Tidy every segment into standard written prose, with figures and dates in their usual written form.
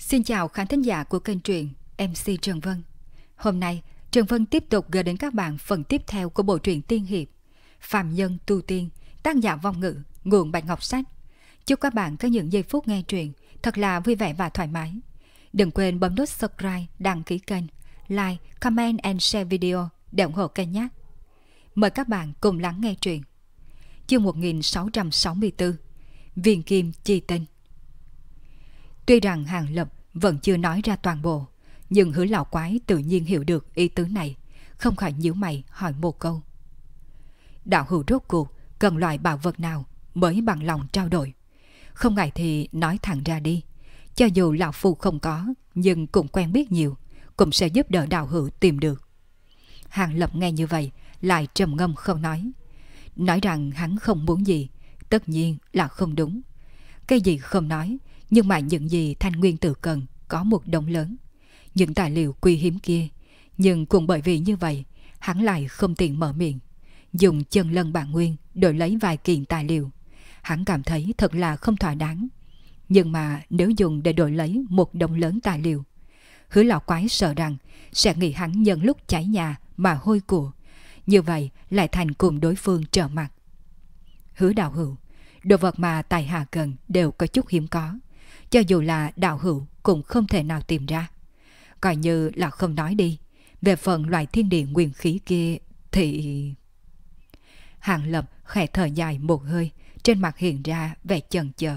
Xin chào khán thính giả của kênh truyện MC Trần Vân. Hôm nay, Trần Vân tiếp tục gửi đến các bạn phần tiếp theo của bộ truyện tiên hiệp Phàm Nhân Tu Tiên, tác giả Vong Ngữ, nguồn Bạch Ngọc Sách. Chúc các bạn có những giây phút nghe truyện thật là vui vẻ và thoải mái. Đừng quên bấm nút subscribe, đăng ký kênh, like, comment and share video để ủng hộ kênh nhé. Mời các bạn cùng lắng nghe truyện. Chương 1664, Viên Kim Chi Tinh. Tuy rằng Hàng Lập vẫn chưa nói ra toàn bộ, nhưng Hứa lão quái tự nhiên hiểu được ý tứ này, không khỏi nhíu mày hỏi một câu. Đạo hữu rốt cuộc cần loại bảo vật nào mới bằng lòng trao đổi? Không ngại thì nói thẳng ra đi, cho dù lão phu không có, nhưng cũng quen biết nhiều, cũng sẽ giúp đỡ đạo hữu tìm được. Hàng Lập nghe như vậy lại trầm ngâm không nói. Nói rằng hắn không muốn gì, tất nhiên là không đúng. Cái gì không nói, nhưng mà những gì Thanh Nguyên Tử cần có một đống lớn. Những tài liệu quý hiếm kia, nhưng cũng bởi vì như vậy, hắn lại không tiện mở miệng. Dùng chân lân bản nguyên đổi lấy vài kiện tài liệu, hắn cảm thấy thật là không thỏa đáng. Nhưng mà nếu dùng để đổi lấy một đống lớn tài liệu, Hứa lão quái sợ rằng sẽ nghĩ hắn nhân lúc cháy nhà mà hôi của, như vậy lại thành cùng đối phương trở mặt. Hứa đạo hữu, đồ vật mà tài hạ cần đều có chút hiếm có, cho dù là đạo hữu cũng không thể nào tìm ra. Coi như là không nói đi, về phần loại thiên địa nguyên khí kia thì... Hàng Lập khẽ thở dài một hơi, trên mặt hiện ra vẻ chần chờ.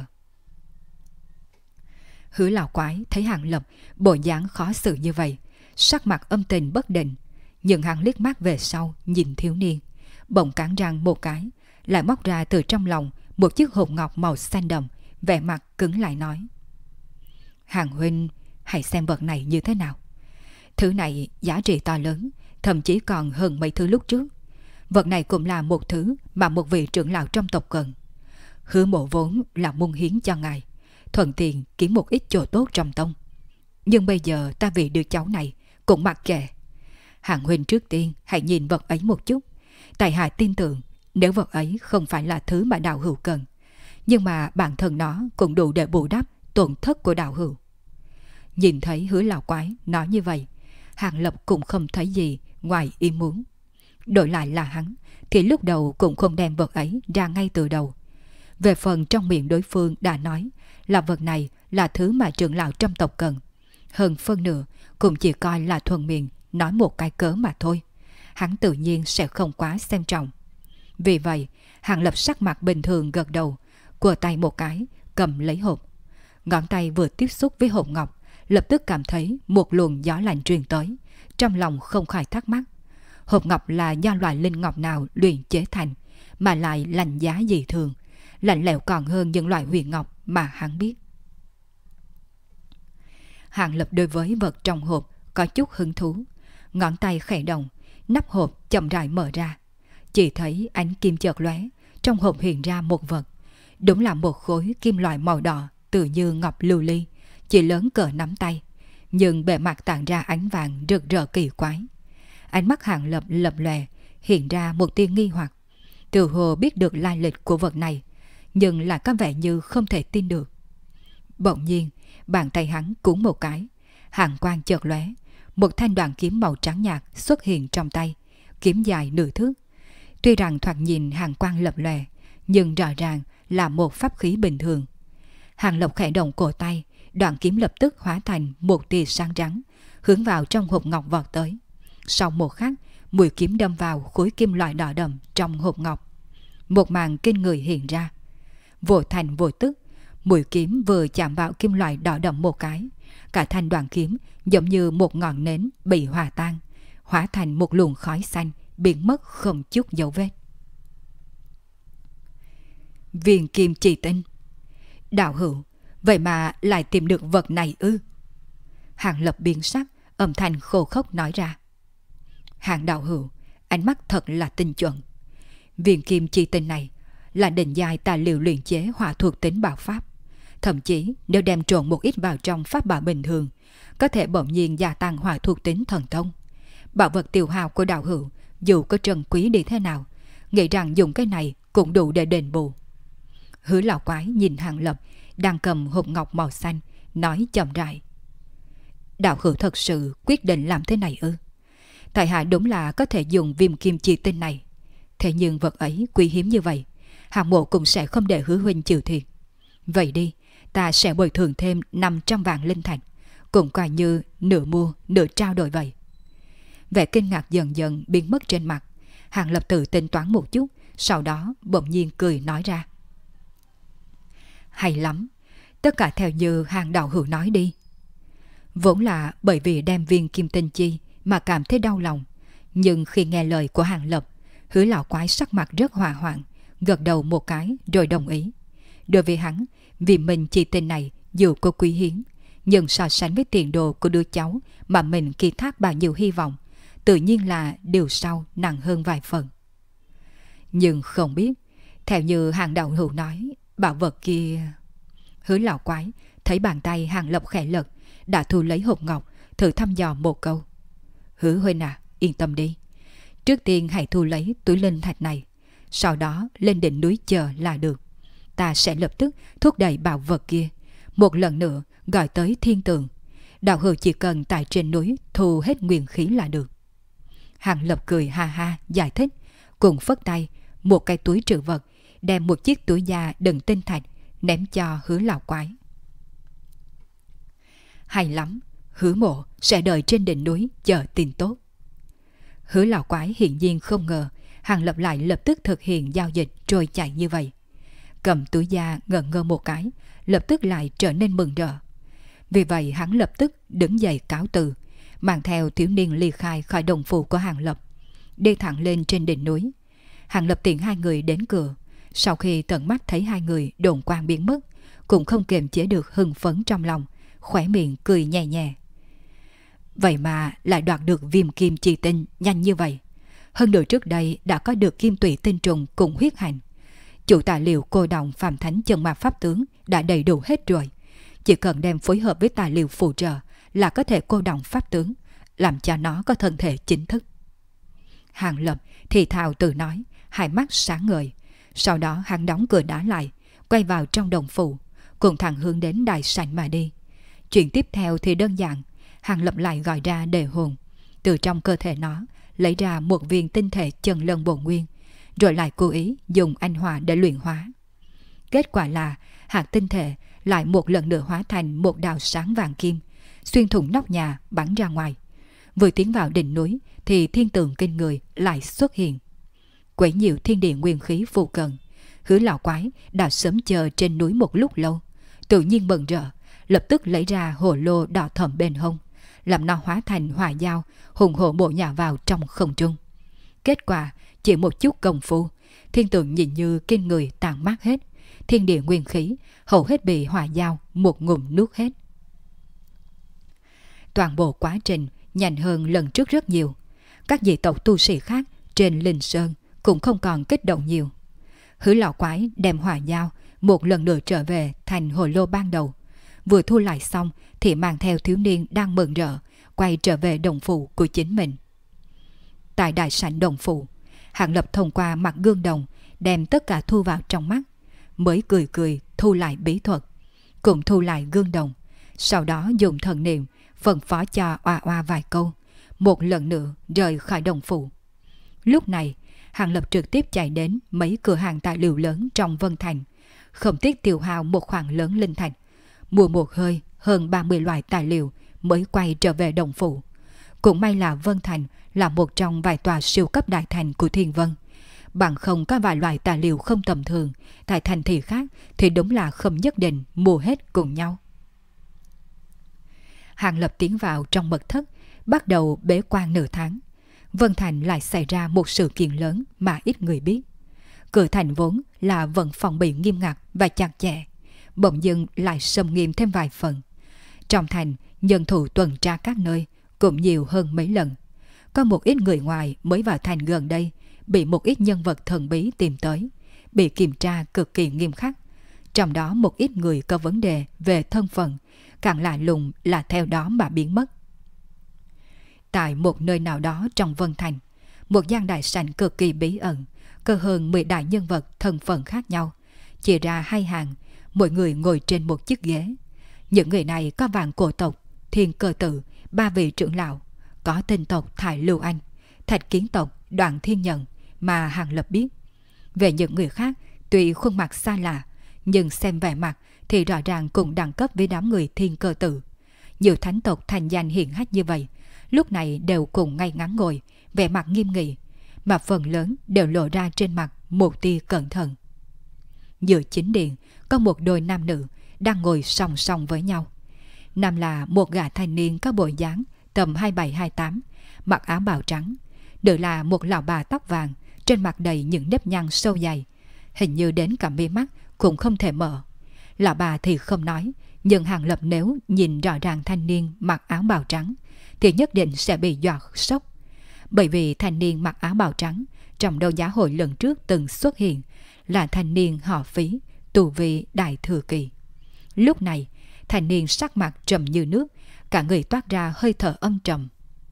Hứa lão quái thấy Hàng Lập bộ dáng khó xử như vậy, sắc mặt âm tình bất định, nhưng hắn liếc mắt về sau nhìn thiếu niên, bỗng cắn răng một cái, lại móc ra từ trong lòng một chiếc hộp ngọc màu xanh đậm, vẻ mặt cứng lại nói: Hàng huynh, hãy xem vật này như thế nào. Thứ này giá trị to lớn, thậm chí còn hơn mấy thứ lúc trước. Vật này cũng là một thứ mà một vị trưởng lão trong tộc cần. Hứa mộ vốn là muốn hiến cho ngài, thuận tiện kiếm một ít chỗ tốt trong tông. Nhưng bây giờ ta vì đứa cháu này cũng mặc kệ. Hàng huynh trước tiên hãy nhìn vật ấy một chút. Tại hạ tin tưởng nếu vật ấy không phải là thứ mà đạo hữu cần, nhưng mà bản thân nó cũng đủ để bù đắp tổn thất của đạo hữu. Nhìn thấy Hứa lão quái nói như vậy, Hàng Lập cũng không thấy gì ngoài ý muốn. Đổi lại là hắn thì lúc đầu cũng không đem vật ấy ra ngay từ đầu. Về phần trong miệng đối phương đã nói là vật này là thứ mà trưởng lão trong tộc cần, hơn phân nửa cũng chỉ coi là thuần miệng nói một cái cớ mà thôi, hắn tự nhiên sẽ không quá xem trọng. Vì vậy, Hàng Lập sắc mặt bình thường gật đầu, quờ tay một cái cầm lấy hộp. Ngón tay vừa tiếp xúc với hộp ngọc, lập tức cảm thấy một luồng gió lạnh truyền tới, trong lòng không khỏi thắc mắc. Hộp ngọc là do loại linh ngọc nào luyện chế thành mà lại lạnh giá dị thường, lạnh lẽo còn hơn những loại huyền ngọc mà hắn biết. Hàng Lập đối với vật trong hộp có chút hứng thú, ngón tay khẽ động, nắp hộp chậm rãi mở ra. Chỉ thấy ánh kim chợt lóe, trong hộp hiện ra một vật, đúng là một khối kim loại màu đỏ tự như ngọc lưu ly, chỉ lớn cỡ nắm tay, nhưng bề mặt tản ra ánh vàng rực rỡ kỳ quái. Ánh mắt Hàng Lập lập lòe, hiện ra một tia nghi hoặc. Từ hồ biết được lai lịch của vật này, nhưng lại có vẻ như không thể tin được. Bỗng nhiên, bàn tay hắn cuốn một cái, hàn quang chợt lóe, một thanh đoạn kiếm màu trắng nhạt xuất hiện trong tay, kiếm dài nửa thước. Tuy rằng thoạt nhìn hàn quang lập lòe, nhưng rõ ràng là một pháp khí bình thường. Hàng Lập khẽ động cổ tay, đoạn kiếm lập tức hóa thành một tia sáng trắng, hướng vào trong hộp ngọc vọt tới. Sau một khắc, mũi kiếm đâm vào khối kim loại đỏ đậm trong hộp ngọc. Một màn kinh người hiện ra. Vô thành vô tức, mũi kiếm vừa chạm vào kim loại đỏ đậm một cái, cả thanh đoạn kiếm giống như một ngọn nến bị hòa tan, hóa thành một luồng khói xanh biến mất không chút dấu vết. Viên Kim Chi Tinh. Đạo hữu, vậy mà lại tìm được vật này ư? Hàng Lập biến sắc, âm thanh khô khốc nói ra. Hàng đạo hữu, ánh mắt thật là tinh chuẩn. Viên Kim Chi Tinh này là đỉnh giai tài liệu luyện chế hỏa thuộc tính bảo pháp. Thậm chí nếu đem trộn một ít vào trong pháp bảo bình thường, có thể bỗng nhiên gia tăng hỏa thuộc tính thần thông. Bảo vật tiêu hao của đạo hữu dù có trân quý đi thế nào, nghĩ rằng dùng cái này cũng đủ để đền bù. Hứa lão quái nhìn Hàng Lập đang cầm hộp ngọc màu xanh, nói chậm rãi. đạo hữu thật sự quyết định làm thế này ư? Tại hạ đúng là có thể dùng viêm kim chi tinh này. Thế nhưng vật ấy quý hiếm như vậy, Hàng Mộ cũng sẽ không để Hứa huynh chịu thiệt. Vậy đi, ta sẽ bồi thường thêm 500 vạn linh thạch, cũng coi như nửa mua nửa trao đổi vậy. Vẻ kinh ngạc dần dần biến mất trên mặt. Hàng Lập tự tính toán một chút, sau đó bỗng nhiên cười nói ra. Hay lắm, tất cả theo như Hàng đạo hữu nói đi. Vốn là bởi vì đem viên kim tinh chi mà cảm thấy đau lòng, nhưng khi nghe lời của Hàng Lập, Hứa lão quái sắc mặt rất hòa hoãn, gật đầu một cái rồi đồng ý. Đối với hắn, vì mình chi tinh này dù có quý hiếm, nhưng so sánh với tiền đồ của đứa cháu mà mình ký thác bao nhiêu hy vọng, tự nhiên là điều sau nặng hơn vài phần. Nhưng không biết, theo như Hàng đạo hữu nói, bảo vật kia... Hứa lão quái thấy bàn tay Hàng Lập khẽ lật, đã thu lấy hộp ngọc, thử thăm dò một câu. Hứa huynh à, yên tâm đi. Trước tiên hãy thu lấy túi linh thạch này, sau đó lên đỉnh núi chờ là được. Ta sẽ lập tức thúc đẩy bảo vật kia, một lần nữa gọi tới thiên tường. Đạo hữu chỉ cần tại trên núi thu hết nguyên khí là được. Hàng Lập cười ha ha giải thích, cùng phất tay, một cái túi trữ vật, đem một chiếc túi da đựng tinh thạch ném cho Hứa lão quái. Hay lắm, Hứa mộ sẽ đợi trên đỉnh núi chờ tin tốt. Hứa lão quái hiển nhiên không ngờ Hàng Lập lại lập tức thực hiện giao dịch rồi chạy như vậy. Cầm túi da ngẩn ngơ một cái, lập tức lại trở nên mừng rỡ. Vì vậy hắn lập tức đứng dậy cáo từ, mang theo thiếu niên ly khai khỏi đồng phủ của Hàng Lập, đi thẳng lên trên đỉnh núi. Hàng Lập tiễn hai người đến cửa, sau khi tận mắt thấy hai người đồn quang biến mất, cũng không kiềm chế được hưng phấn trong lòng, khóe miệng cười nhẹ nhẹ. Vậy mà lại đoạt được viêm kim chi tinh nhanh như vậy. Hơn nữa trước đây đã có được kim tụy tinh trùng cùng huyết hành. Chủ tài liệu cô đồng phàm thánh chân ma pháp tướng đã đầy đủ hết rồi. Chỉ cần đem phối hợp với tài liệu phụ trợ là có thể cô đồng pháp tướng, làm cho nó có thân thể chính thức. Hàng Lập thì thào tự nói, hai mắt sáng ngời. Sau đó hắn đóng cửa đá lại, quay vào trong đồng phủ, cùng thẳng hướng đến đại sảnh mà đi. Chuyện tiếp theo thì đơn giản. Hàng Lập lại gọi ra đề hồn, từ trong cơ thể nó lấy ra một viên tinh thể chân lân bổn nguyên, rồi lại cố ý dùng anh hỏa để luyện hóa. Kết quả là hạt tinh thể lại một lần nữa hóa thành một đạo sáng vàng kim, xuyên thủng nóc nhà bắn ra ngoài. Vừa tiến vào đỉnh núi thì thiên tượng kinh người lại xuất hiện, quấy nhiễu thiên địa nguyên khí phụ cận. Hứa lão quái đã sớm chờ trên núi một lúc lâu, tự nhiên mừng rỡ, lập tức lấy ra hồ lô đỏ thẫm bên hông, làm nó hóa thành hỏa dao, hùng hổ bổ nhào vào trong không trung. Kết quả chỉ một chút công phu, thiên tượng nhìn như kinh người tàn mát hết, thiên địa nguyên khí hầu hết bị hỏa dao một ngụm nuốt hết. Toàn bộ quá trình nhanh hơn lần trước rất nhiều. Các dị tộc tu sĩ khác trên Linh Sơn cũng không còn kích động nhiều. Hứa lão quái đem hỏa dao một lần nữa trở về thành hồ lô ban đầu. Vừa thu lại xong thì mang theo thiếu niên đang mừng rỡ quay trở về đồng phủ của chính mình. Tại đại sảnh đồng phủ, Hàng Lập thông qua mặt gương đồng đem tất cả thu vào trong mắt, mới cười cười thu lại bí thuật, cũng thu lại gương đồng. Sau đó dùng thần niệm phân phó cho oa oa vài câu, một lần nữa rời khỏi đồng phủ. Lúc này Hàng Lập trực tiếp chạy đến mấy cửa hàng tài liệu lớn trong Vân Thành, không tiếc tiêu hao một khoản lớn linh thạch, mua một hơi hơn 30 loại tài liệu mới quay trở về đồng phủ. Cũng may là Vân Thành là một trong vài tòa siêu cấp đại thành của Thiên Vân, bằng không có vài loại tài liệu không tầm thường tại thành thị khác thì đúng là không nhất định mua hết cùng nhau. Hàng Lập tiến vào trong mật thất, bắt đầu bế quan nửa tháng. Vân Thành lại xảy ra một sự kiện lớn mà ít người biết. Cửa thành vốn là vẫn phòng bị nghiêm ngặt và chặt chẽ, bỗng dưng lại xâm nghiêm thêm vài phần. Trong thành, nhân thủ tuần tra các nơi cũng nhiều hơn mấy lần. Có một ít người ngoài mới vào thành gần đây bị một ít nhân vật thần bí tìm tới, bị kiểm tra cực kỳ nghiêm khắc. Trong đó một ít người có vấn đề về thân phận, càng lạ lùng là theo đó mà biến mất. Tại một nơi nào đó trong Vân Thành, một gian đại sảnh cực kỳ bí ẩn, có hơn 10 đại nhân vật thân phận khác nhau, chia ra hai hàng, mỗi người ngồi trên một chiếc ghế. Những người này có vạn cổ tộc, thiên cơ tử, ba vị trưởng lão, có tên tộc Thái Lưu Anh, Thạch Kiến tộc Đoạn Thiên Nhận mà Hàng Lập biết. Về những người khác, tuy khuôn mặt xa lạ, nhưng xem vẻ mặt thì rõ ràng cùng đẳng cấp với đám người Thiên Cơ Tự. Nhiều thánh tộc thành danh hiển hách như vậy, lúc này đều cùng ngay ngắn ngồi, vẻ mặt nghiêm nghị, mà phần lớn đều lộ ra trên mặt một tia cẩn thận. Giữa chính điện có một đôi nam nữ đang ngồi song song với nhau. Nam là một gã thanh niên có bộ dáng tầm 27-28, mặc áo bào trắng. Nữ là một lão bà tóc vàng, trên mặt đầy những nếp nhăn sâu dày, hình như đến cả mí mắt cũng không thể mở. Lão bà thì không nói, nhưng Hàng Lập nếu nhìn rõ ràng thanh niên mặc áo bào trắng thì nhất định sẽ bị dọa sốc. Bởi vì thanh niên mặc áo bào trắng trong đấu giá hội lần trước từng xuất hiện là thanh niên họ Phí, tu vi đại thừa kỳ. Lúc này, thanh niên sắc mặt trầm như nước, cả người toát ra hơi thở âm trầm.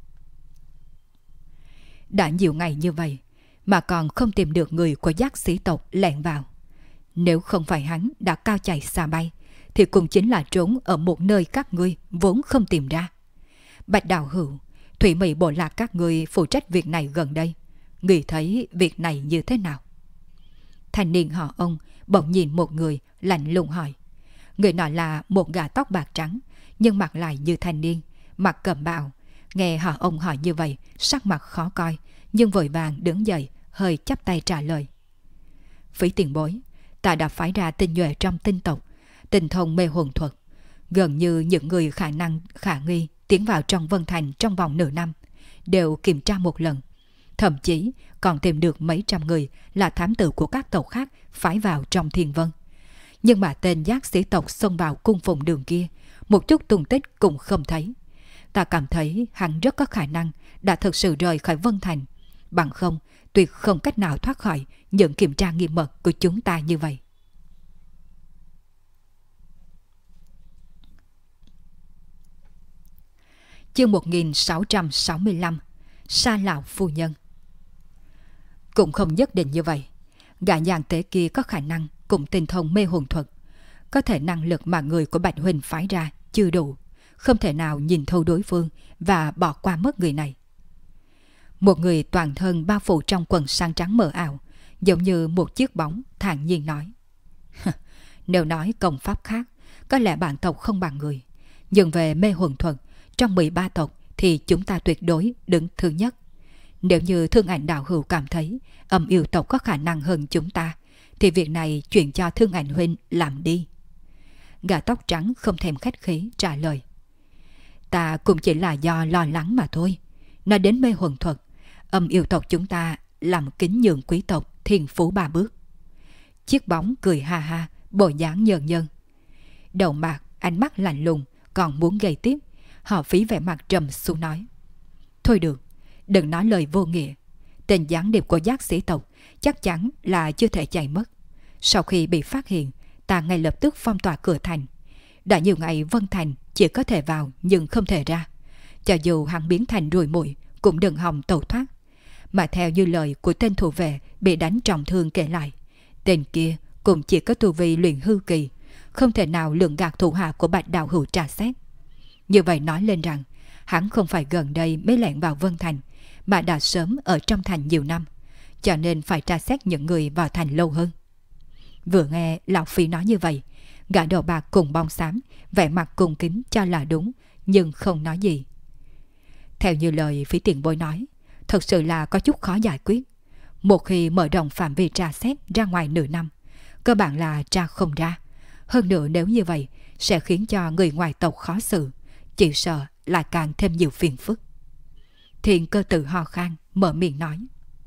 Đã nhiều ngày như vậy mà còn không tìm được người của Giác sĩ tộc lẻn vào. Nếu không phải hắn đã cao chạy xa bay thì cũng chính là trốn ở một nơi các ngươi vốn không tìm ra. Bạch Đạo Hữu, Thủy Mỹ bộ lạc các ngươi phụ trách việc này gần đây, ngươi thấy việc này như thế nào? Thanh niên họ Ông bỗng nhìn một người lạnh lùng hỏi. Người nọ là một gã tóc bạc trắng, nhưng mặt lại như thanh niên, mặt cẩm bào. Nghe họ Ông hỏi như vậy, sắc mặt khó coi, nhưng vội vàng đứng dậy, hơi chắp tay trả lời. Phí tiền bối, ta đã phái ra tinh nhuệ trong tinh tộc, tinh thông mê hồn thuật. Gần như những người khả năng khả nghi tiến vào trong Vân Thành trong vòng nửa năm đều kiểm tra một lần. Thậm chí còn tìm được mấy trăm người là thám tử của các tộc khác phái vào trong Thiên Vân. Nhưng mà tên Giác sĩ tộc xông vào cung phụng đường kia, một chút tung tích cũng không thấy. Ta cảm thấy hắn rất có khả năng đã thực sự rời khỏi Vân Thành. Bằng không, tuyệt không cách nào thoát khỏi những kiểm tra nghiêm mật của chúng ta như vậy. Chương 1665 Sa lão phu nhân. Cũng không nhất định như vậy. Gã nhàn tế kia có khả năng cũng tinh thông mê hồn thuật. Có thể năng lực mà người của Bạch Huynh phái ra chưa đủ, không thể nào nhìn thấu đối phương và bỏ qua mất người này. Một người toàn thân bao phủ trong quần sáng trắng mờ ảo, giống như một chiếc bóng, thản nhiên nói. Nếu nói công pháp khác, có lẽ bản tộc không bằng người. Nhưng về mê hồn thuật, trong 13 tộc thì chúng ta tuyệt đối đứng thứ nhất. Nếu như Thương Ảnh đạo hữu cảm thấy Âm Yêu tộc có khả năng hơn chúng ta, thì việc này chuyển cho Thương Ảnh huynh làm đi. Gã tóc trắng không thèm khách khí trả lời. Ta cũng chỉ là do lo lắng mà thôi. Nói đến mê hồn thuật, Âm Yêu tộc chúng ta làm kính nhường quý tộc thiên phú 3 bước. Chiếc bóng cười ha ha, bộ dáng nhờn nhơn. Đầu mạc, ánh mắt lạnh lùng, còn muốn gây tiếp. Họ Phí vẻ mặt trầm xuống nói. Thôi được, đừng nói lời vô nghĩa. Tên gián điệp của Giác sĩ tộc chắc chắn là chưa thể chạy mất. Sau khi bị phát hiện, ta ngay lập tức phong tỏa cửa thành. Đã nhiều ngày Vân Thành chỉ có thể vào nhưng không thể ra. Cho dù hắn biến thành ruồi muội cũng đừng hòng tẩu thoát. Mà theo như lời của tên thủ vệ bị đánh trọng thương kể lại, tên kia cũng chỉ có tu vi luyện hư kỳ, không thể nào lường gạt thủ hạ của Bạch đạo hữu tra xét. Như vậy nói lên rằng hắn không phải gần đây mới lẻn vào Vân Thành, mà đã sớm ở trong thành nhiều năm, cho nên phải tra xét những người vào thành lâu hơn. Vừa nghe lão Phi nói như vậy, gã đầu bạc cùng bóng xám vẻ mặt cung kính cho là đúng, nhưng không nói gì. Theo như lời Phí tiền bối nói, thật sự là có chút khó giải quyết. Một khi mở rộng phạm vi tra xét ra ngoài nửa năm, cơ bản là tra không ra. Hơn nữa nếu như vậy sẽ khiến cho người ngoài tộc khó xử, chỉ sợ lại càng thêm nhiều phiền phức. Thiên Cơ Tự ho khan mở miệng nói.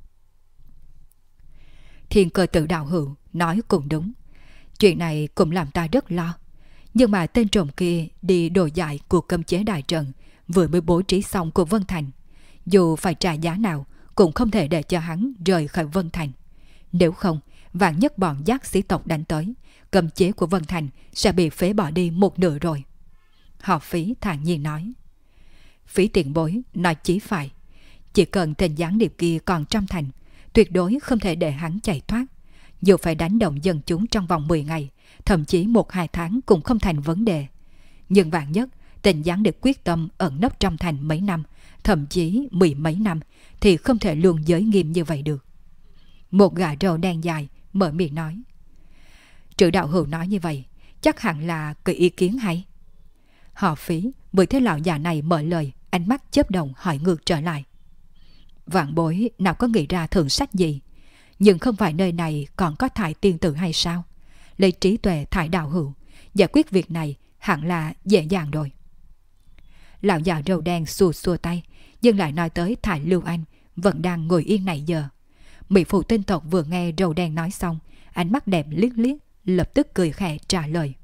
Thiên Cơ Tự đạo hữu nói cũng đúng. Chuyện này cũng làm ta rất lo. Nhưng mà tên trộm kia đi đồ dại của cấm chế đại trận vừa mới bố trí xong của Vân Thành. Dù phải trả giá nào cũng không thể để cho hắn rời khỏi Vân Thành. Nếu không, vạn nhất bọn Giác sĩ tộc đánh tới, cấm chế của Vân Thành sẽ bị phế bỏ đi một nửa rồi. Họ Phí thản nhiên nói. Phí tiền bối nói chí phải. Chỉ cần tên gián điệp kia còn trong thành, tuyệt đối không thể để hắn chạy thoát. Dù phải đánh động dân chúng trong vòng 10 ngày, thậm chí 1-2 tháng cũng không thành vấn đề. Nhưng vạn nhất Tên gián điệp quyết tâm ẩn nấp trong thành mấy năm, thậm chí mười mấy năm, thì không thể luôn giới nghiêm như vậy được. Một gã râu đen dài mở miệng nói. Trừ đạo hữu nói như vậy, chắc hẳn là cái ý kiến hay. Họ Phí vừa thấy lão già này mở lời, ánh mắt chớp động hỏi ngược trở lại. Vạn bối nào có nghĩ ra thượng sách gì, nhưng không phải nơi này còn có Thải tiên tử hay sao? Lấy trí tuệ Thải đạo hữu, giải quyết việc này hẳn là dễ dàng rồi. Lão già râu đen xua xua tay, nhưng lại nói tới Thải Lưu Anh vẫn đang ngồi yên này giờ. Mỹ phụ tinh tộc vừa nghe râu đen nói xong, ánh mắt đẹp liếc liếc, lập tức cười khẽ trả lời.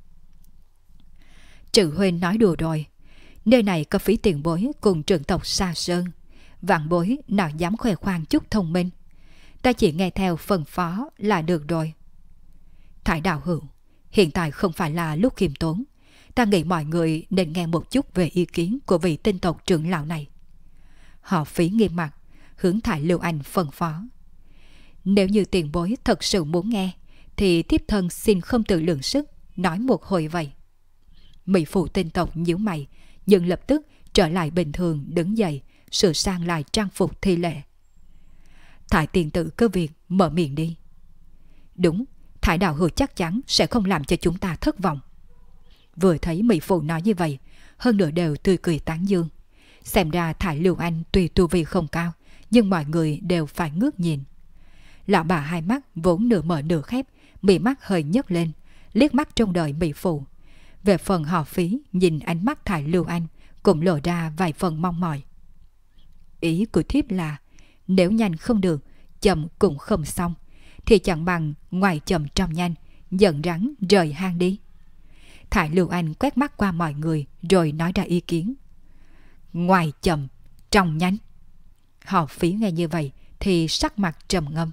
Trừ huynh nói đùa rồi, nơi này có Phí tiền bối cùng trưởng tộc Sa Sơn, vạn bối nào dám khoe khoang chút thông minh. Ta chỉ nghe theo phân phó là được rồi. Thải đạo hữu, hiện tại không phải là lúc khiêm tốn. Ta nghĩ mọi người nên nghe một chút về ý kiến của vị tinh tộc trưởng lão này. Họ Phí nghiêm mặt, hướng Thải Lưu Anh phân phó. Nếu như tiền bối thật sự muốn nghe, thì thiếp thân xin không tự lượng sức, nói một hồi vậy. Mỹ phụ tinh tộc nhíu mày, nhưng lập tức trở lại bình thường đứng dậy, sửa sang lại trang phục thi lễ. Thải tiền tử cứ việc mở miệng đi. Đúng, Thải đạo hữu chắc chắn sẽ không làm cho chúng ta thất vọng. Vừa thấy Mỹ phụ nói như vậy, hơn nửa đều tươi cười tán dương. Xem ra Thải Lưu Anh tuy tu vi không cao, nhưng mọi người đều phải ngước nhìn. Lão bà hai mắt vốn nửa mở nửa khép, mí mắt hơi nhấc lên, liếc mắt trông đợi Mỹ phụ. Về phần Họ Phí nhìn ánh mắt Thải Lưu Anh cũng lộ ra vài phần mong mỏi. Ý của thiếp là nếu nhanh không được, chậm cũng không xong, thì chẳng bằng ngoài chậm trong nhanh, giận rắn rời hang đi. Thải Lưu Anh quét mắt qua mọi người rồi nói ra ý kiến. Ngoài chậm, trong nhanh. Họ Phí nghe như vậy thì sắc mặt trầm ngâm.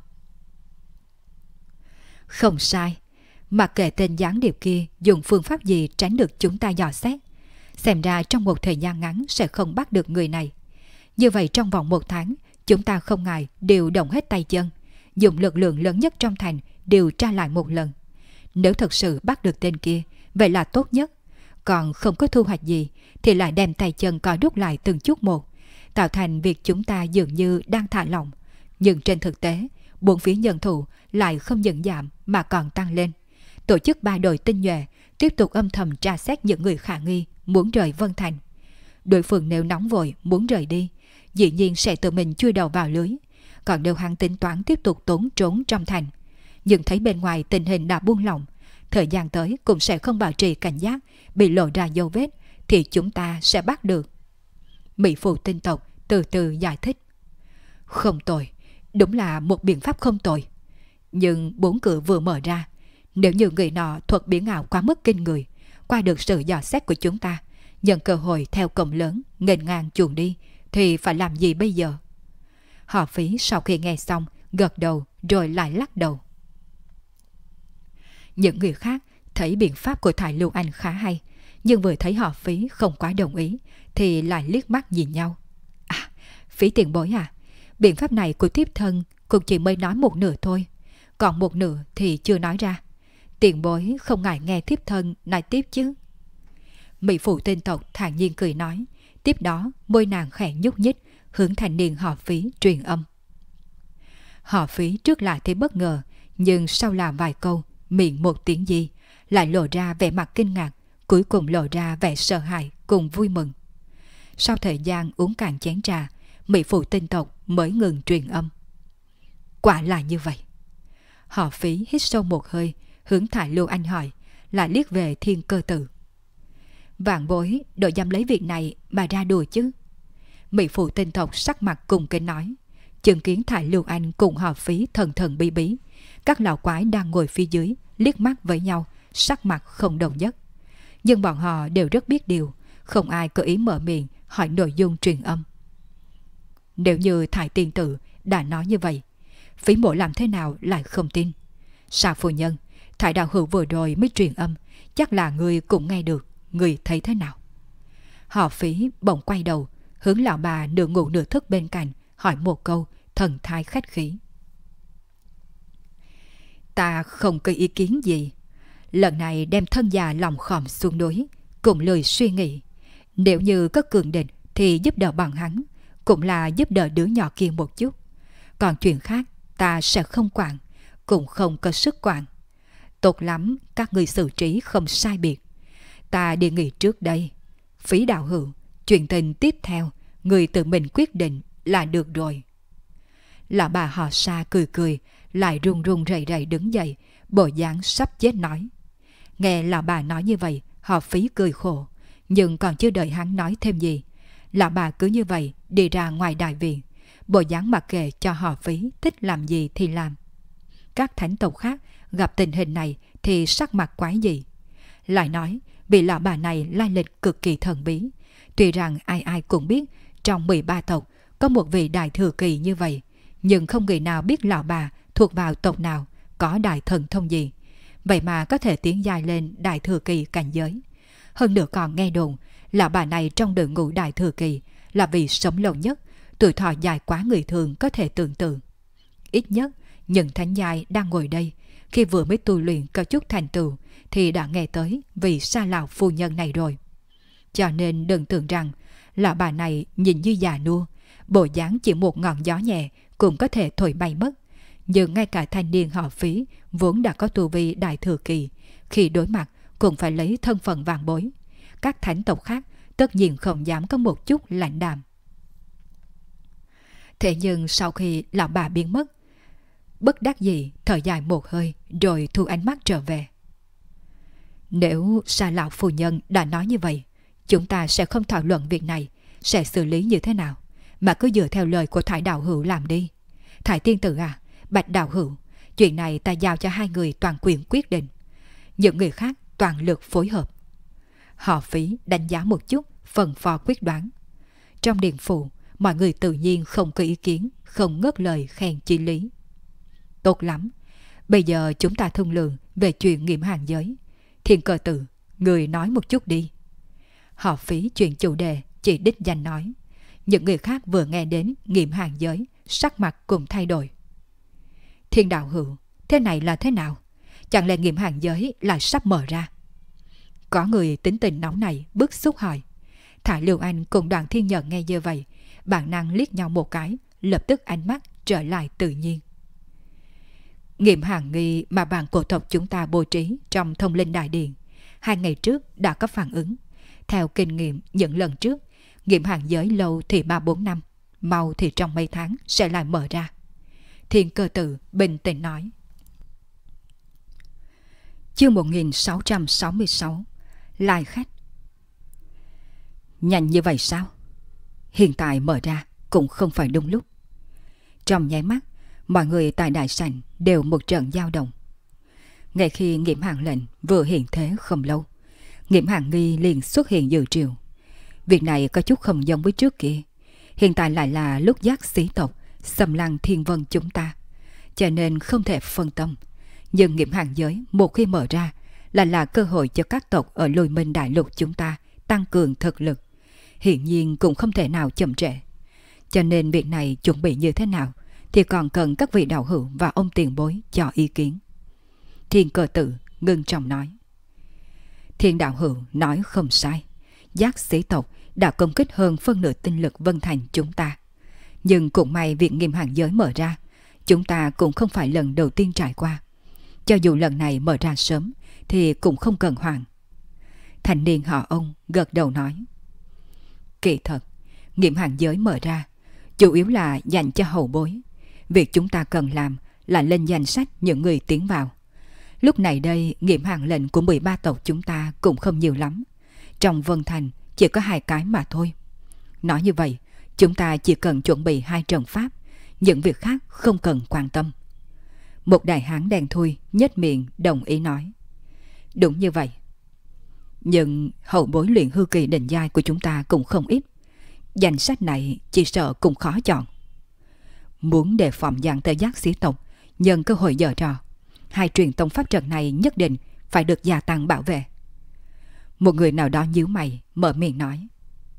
Không sai, mặc kệ tên gián điệp kia dùng phương pháp gì tránh được chúng ta dò xét, xem ra trong một thời gian ngắn sẽ không bắt được người này. Như vậy trong vòng 1 tháng, chúng ta không ngại điều động hết tay chân, dùng lực lượng lớn nhất trong thành điều tra lại một lần. Nếu thật sự bắt được tên kia, vậy là tốt nhất. Còn không có thu hoạch gì thì lại đem tay chân co rút lại từng chút một, tạo thành việc chúng ta dường như đang thả lỏng. Nhưng trên thực tế, bốn phía nhân thủ lại không những giảm mà còn tăng lên. Tổ chức 3 đội tinh nhuệ tiếp tục âm thầm tra xét những người khả nghi muốn rời Vân Thành. Đối phương nếu nóng vội muốn rời đi, dĩ nhiên sẽ tự mình chui đầu vào lưới. Còn nếu hắn tính toán tiếp tục tốn trốn trong thành, nhưng thấy bên ngoài tình hình đã buông lỏng, thời gian tới cũng sẽ không bảo trì cảnh giác, bị lộ ra dấu vết thì chúng ta sẽ bắt được. Mỹ phụ tinh tộc từ từ giải thích. Không tồi, đúng là một biện pháp không tồi. Nhưng 4 cửa vừa mở ra, nếu như người nọ thuật biến ảo quá mức kinh người, qua được sự dò xét của chúng ta, nhận cơ hội theo cổng lớn nghênh ngang chuồn đi, thì phải làm gì bây giờ? Họ Phí sau khi nghe xong gật đầu rồi lại lắc đầu. Những người khác thấy biện pháp của Thải Lưu Anh khá hay, nhưng vừa thấy Họ Phí không quá đồng ý thì lại liếc mắt nhìn nhau. À, Phí tiền bối à, biện pháp này của thiếp thân cũng chỉ mới nói một nửa thôi, còn một nửa thì chưa nói ra. Tiền bối không ngại nghe thiếp thân nói tiếp chứ? Mỹ phụ tinh tộc thản nhiên cười nói, tiếp đó môi nàng khẽ nhúc nhích, hướng thanh niên Họ Phí truyền âm. Họ Phí trước lại thấy bất ngờ, nhưng sau làm vài câu, miệng một tiếng gì, lại lộ ra vẻ mặt kinh ngạc, cuối cùng lộ ra vẻ sợ hãi cùng vui mừng. Sau thời gian uống cạn chén trà, Mỹ phụ tinh tộc mới ngừng truyền âm. Quả là như vậy. Họ Phí hít sâu một hơi, hướng Thải Lưu Anh hỏi, lại liếc về Thiên Cơ Tử. Vạn bối đội dám lấy việc này mà ra đùa chứ? Mỹ phụ tinh tộc sắc mặt cùng kính nói, chứng kiến Thải Lưu Anh cùng Họ Phí thần thần bí bí, các lão quái đang ngồi phía dưới liếc mắt với nhau, sắc mặt không đồng nhất. Nhưng bọn họ đều rất biết điều, không ai có ý mở miệng hỏi nội dung truyền âm. Nếu như Thải tiên tử đã nói như vậy, Phí mộ làm thế nào lại không tin? Sao phu nhân, Thải đạo hữu vừa rồi mới truyền âm, chắc là người cũng nghe được, người thấy thế nào? Họ Phí bỗng quay đầu, hướng lão bà nửa ngủ nửa thức bên cạnh hỏi một câu, thần thái khách khí. Ta không có ý kiến gì. Lần này đem thân già lòng khòm xuống núi, cùng lười suy nghĩ, Nếu như có cường địch thì giúp đỡ bằng hắn, cũng là giúp đỡ đứa nhỏ kia một chút. Còn chuyện khác ta sẽ không quản, cũng không có sức quản. Tốt lắm, các người xử trí không sai biệt. Ta đề nghị trước đây, Phí đạo hữu, chuyện tình tiếp theo, người tự mình quyết định là được rồi. Lão bà họ Sa cười cười, lại run run rẩy rẩy đứng dậy, bộ dáng sắp chết nói. Nghe lão bà nói như vậy, họ Phí cười khổ, nhưng còn chưa đợi hắn nói thêm gì, lão bà cứ như vậy đi ra ngoài đại viện, bộ dáng mặc kệ cho họ Phí thích làm gì thì làm. Các thánh tộc khác gặp tình hình này thì sắc mặt quái dị. Lại nói, vị lão bà này lai lịch cực kỳ thần bí. Tuy rằng ai ai cũng biết trong 13 tộc có một vị đại thừa kỳ như vậy, nhưng không người nào biết lão bà thuộc vào tộc nào, có đại thần thông gì. Vậy mà có thể tiến dài lên đại thừa kỳ cảnh giới. Hơn nữa còn nghe đồn, lão bà này trong đội ngũ đại thừa kỳ là vị sống lâu nhất, tuổi thọ dài quá người thường có thể tưởng tượng. Ít nhất, những thánh giai đang ngồi đây, khi vừa mới tu luyện có chút thành tựu thì đã nghe tới vị Sa lão phu nhân này rồi. Cho nên đừng tưởng rằng lão bà này nhìn như già nua, bộ dáng chỉ một ngọn gió nhẹ cũng có thể thổi bay mất. Nhưng ngay cả thanh niên họ Phí vốn đã có tu vi đại thừa kỳ, khi đối mặt cũng phải lấy thân phận vàng bối. Các thánh tộc khác tất nhiên không dám có một chút lạnh đạm. Thế nhưng sau khi lão bà biến mất, bất đắc dĩ thở dài một hơi rồi thu ánh mắt trở về. Nếu Sa lão phu nhân đã nói như vậy, chúng ta sẽ không thảo luận việc này sẽ xử lý như thế nào, mà cứ dựa theo lời của Thải đạo hữu làm đi. Thải tiên tử à, Bạch đạo hữu, chuyện này ta giao cho hai người toàn quyền quyết định, những người khác toàn lực phối hợp. Họ Phí đánh giá một chút, phần phò quyết đoán. Trong điện phủ, mọi người tự nhiên không có ý kiến, không ngớt lời khen chi lý. Tốt lắm, bây giờ chúng ta thương lượng về chuyện nghiệm hàng giới. Thiên Cơ Tử, người nói một chút đi. Họ Phí chuyện chủ đề, chỉ đích danh nói. Những người khác vừa nghe đến nghiệm hàng giới, sắc mặt cùng thay đổi. Thiên đạo hữu, thế này là thế nào? Chẳng lẽ nghiệm hàng giới lại sắp mở ra? Có người tính tình nóng này bức xúc hỏi. Thả Liêu Anh cùng Đoàn Thiên Nhận nghe như vậy, bản năng liếc nhau một cái, lập tức ánh mắt trở lại tự nhiên. Nghiệm hàng nghi mà bản cổ tộc chúng ta bố trí trong Thông Linh Đại Điện 2 ngày trước đã có phản ứng. Theo kinh nghiệm những lần trước, nghiệm hàng giới lâu thì 3-4 năm, mau thì trong mấy tháng sẽ lại mở ra. Thiên Cơ Tử bình tĩnh nói. Chương 1666 Lai khách. Nhanh như vậy sao? Hiện tại mở ra cũng không phải đúng lúc. Trong nháy mắt, mọi người tại đại sảnh đều một trận dao động. Ngay khi nghiệm hàng lệnh vừa hiện thế không lâu, nghiệm hàng nghi liền xuất hiện dự triều. Việc này có chút không giống với trước kia. Hiện tại lại là lúc giác sĩ tộc xâm lăng thiên vân chúng ta, cho nên không thể phân tâm. Nhưng nghiệm hàng giới một khi mở ra là cơ hội cho các tộc ở Lôi Minh Đại Lục chúng ta tăng cường thực lực. Hiển nhiên cũng không thể nào chậm trễ. Cho nên việc này chuẩn bị như thế nào thì còn cần các vị đạo hữu và ông tiền bối cho ý kiến. Thiên Cơ Tử ngưng trọng nói. Thiên đạo hữu nói không sai. Giác sĩ tộc đã công kích hơn phân nửa tinh lực Vân Thành chúng ta. Nhưng cũng may việc nghiệm hàng giới mở ra, chúng ta cũng không phải lần đầu tiên trải qua. Cho dù lần này mở ra sớm thì cũng không cần hoảng. Thành niên họ ông gật đầu nói. Kỳ thật, nghiệm hàng giới mở ra chủ yếu là dành cho hậu bối. Việc chúng ta cần làm là lên danh sách những người tiến vào. Lúc này đây nghiệm hàng lệnh của 13 tộc chúng ta cũng không nhiều lắm. Trong Vân Thành chỉ có 2 cái mà thôi. Nói như vậy, chúng ta chỉ cần chuẩn bị 2 trận pháp, những việc khác không cần quan tâm. Một đại hán đen thui nhếch miệng đồng ý nói. Đúng như vậy. Nhưng hậu bối luyện hư kỳ đỉnh giai của chúng ta cũng không ít. Danh sách này chỉ sợ cũng khó chọn. Muốn đề phòng dạng tê giác sĩ tộc nhân cơ hội giở trò, 2 truyền tông pháp trận này nhất định phải được gia tăng bảo vệ. Một người nào đó nhíu mày mở miệng nói.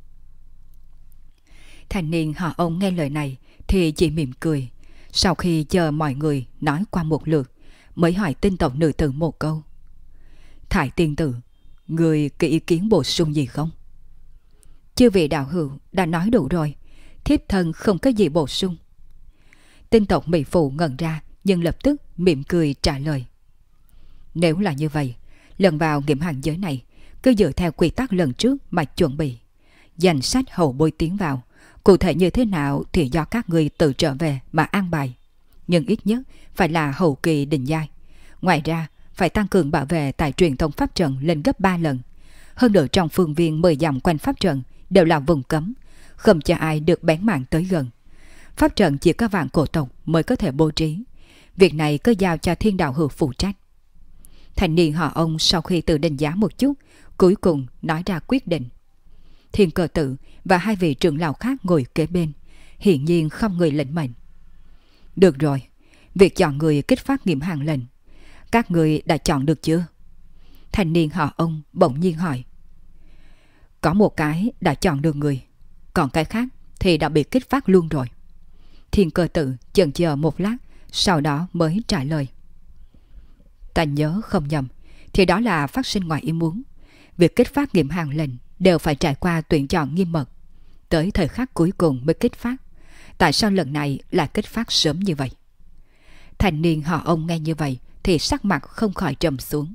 Thanh niên họ ông nghe lời này thì chỉ mỉm cười. Sau khi chờ mọi người nói qua một lượt, mới hỏi tinh tộc nữ tử một câu. Thải tiên tử, người có ý kiến bổ sung gì không? Chư vị đạo hữu đã nói đủ rồi, thiếp thân không có gì bổ sung. Tinh tộc Mỹ Phụ ngẩn ra, nhưng lập tức mỉm cười trả lời. Nếu là như vậy, lần vào nghiệm hàng giới này cứ dựa theo quy tắc lần trước mà chuẩn bị. Danh sách hậu bối tiến vào, cụ thể như thế nào thì do các người tự trở về mà an bài. Nhưng ít nhất phải là hậu kỳ đỉnh giai. Ngoài ra, phải tăng cường bảo vệ tại truyền thống pháp trận lên gấp 3 lần. Hơn nữa trong phương viên 10 dặm quanh pháp trận đều là vùng cấm, không cho ai được bén mảng tới gần. Pháp trận chỉ có vạn cổ tộc mới có thể bố trí. Việc này cứ giao cho Thiên Đạo Hữu phụ trách. Thành niên họ ông sau khi tự đánh giá một chút, cuối cùng nói ra quyết định. Thiên Cơ Tử và hai vị trưởng lão khác ngồi kế bên, hiển nhiên không người lệnh mệnh. Được rồi, việc chọn người kích phát nghiệm hàng lệnh, các người đã chọn được chưa? Thành niên họ ông bỗng nhiên hỏi. Có một cái đã chọn được người, còn cái khác thì đã bị kích phát luôn rồi. Thiên Cơ Tử chần chờ một lát, sau đó mới trả lời. Ta nhớ không nhầm thì đó là phát sinh ngoài ý muốn. Việc kích phát nghiệm hàng lệnh đều phải trải qua tuyển chọn nghiêm mật, tới thời khắc cuối cùng mới kích phát. Tại sao lần này lại kích phát sớm như vậy? Thành niên họ ông nghe như vậy thì sắc mặt không khỏi trầm xuống.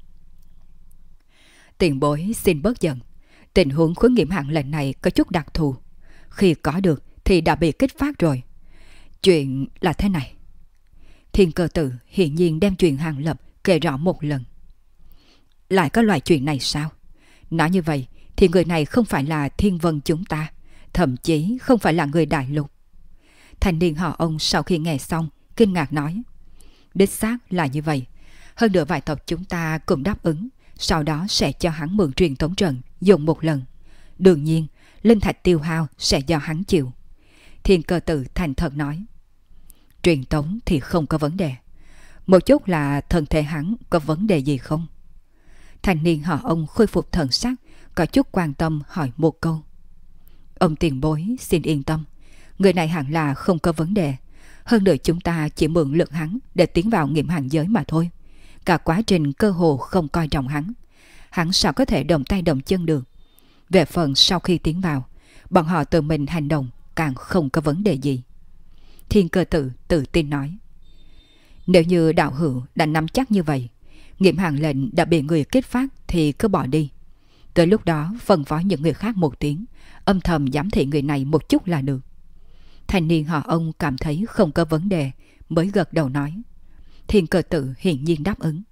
Tiền bối xin bớt giận. Tình huống khuyến nghiệm hàng lệnh này có chút đặc thù. Khi có được thì đã bị kích phát rồi. Chuyện là thế này. Thiên Cơ Tử hiển nhiên đem chuyện Hàng Lập kể rõ một lần. Lại có loại chuyện này sao? Nói như vậy thì người này không phải là Thiên Vân chúng ta, thậm chí không phải là người Đại Lục. Thành niên họ ông sau khi nghe xong kinh ngạc nói. Đích xác là như vậy. Hơn nữa vài tộc chúng ta cũng đáp ứng, sau đó sẽ cho hắn mượn truyền tống trận dùng một lần. Đương nhiên linh thạch tiêu hao sẽ do hắn chịu. Thiên Cơ Tử thành thật nói. Truyền tống thì không có vấn đề. Một chút là thân thể hắn có vấn đề gì không? Thành niên họ ông khôi phục thần sắc, có chút quan tâm hỏi một câu. Ông tiền bối xin yên tâm, người này hẳn là không có vấn đề. Hơn nữa chúng ta chỉ mượn lực hắn để tiến vào nghiệm hàng giới mà thôi. Cả quá trình cơ hồ không coi trọng hắn. Hắn sao có thể động tay động chân được? Về phần sau khi tiến vào, bọn họ tự mình hành động càng không có vấn đề gì. Thiên Cơ Tử tự tin nói. Nếu như đạo hữu đã nắm chắc như vậy, nghiệm hàng lệnh đã bị người kích phát thì cứ bỏ đi. Tới lúc đó phân phó những người khác một tiếng, âm thầm giám thị người này một chút là được. Thành niên họ ông cảm thấy không có vấn đề, mới gật đầu nói. Thiên Cơ Tử hiển nhiên đáp ứng.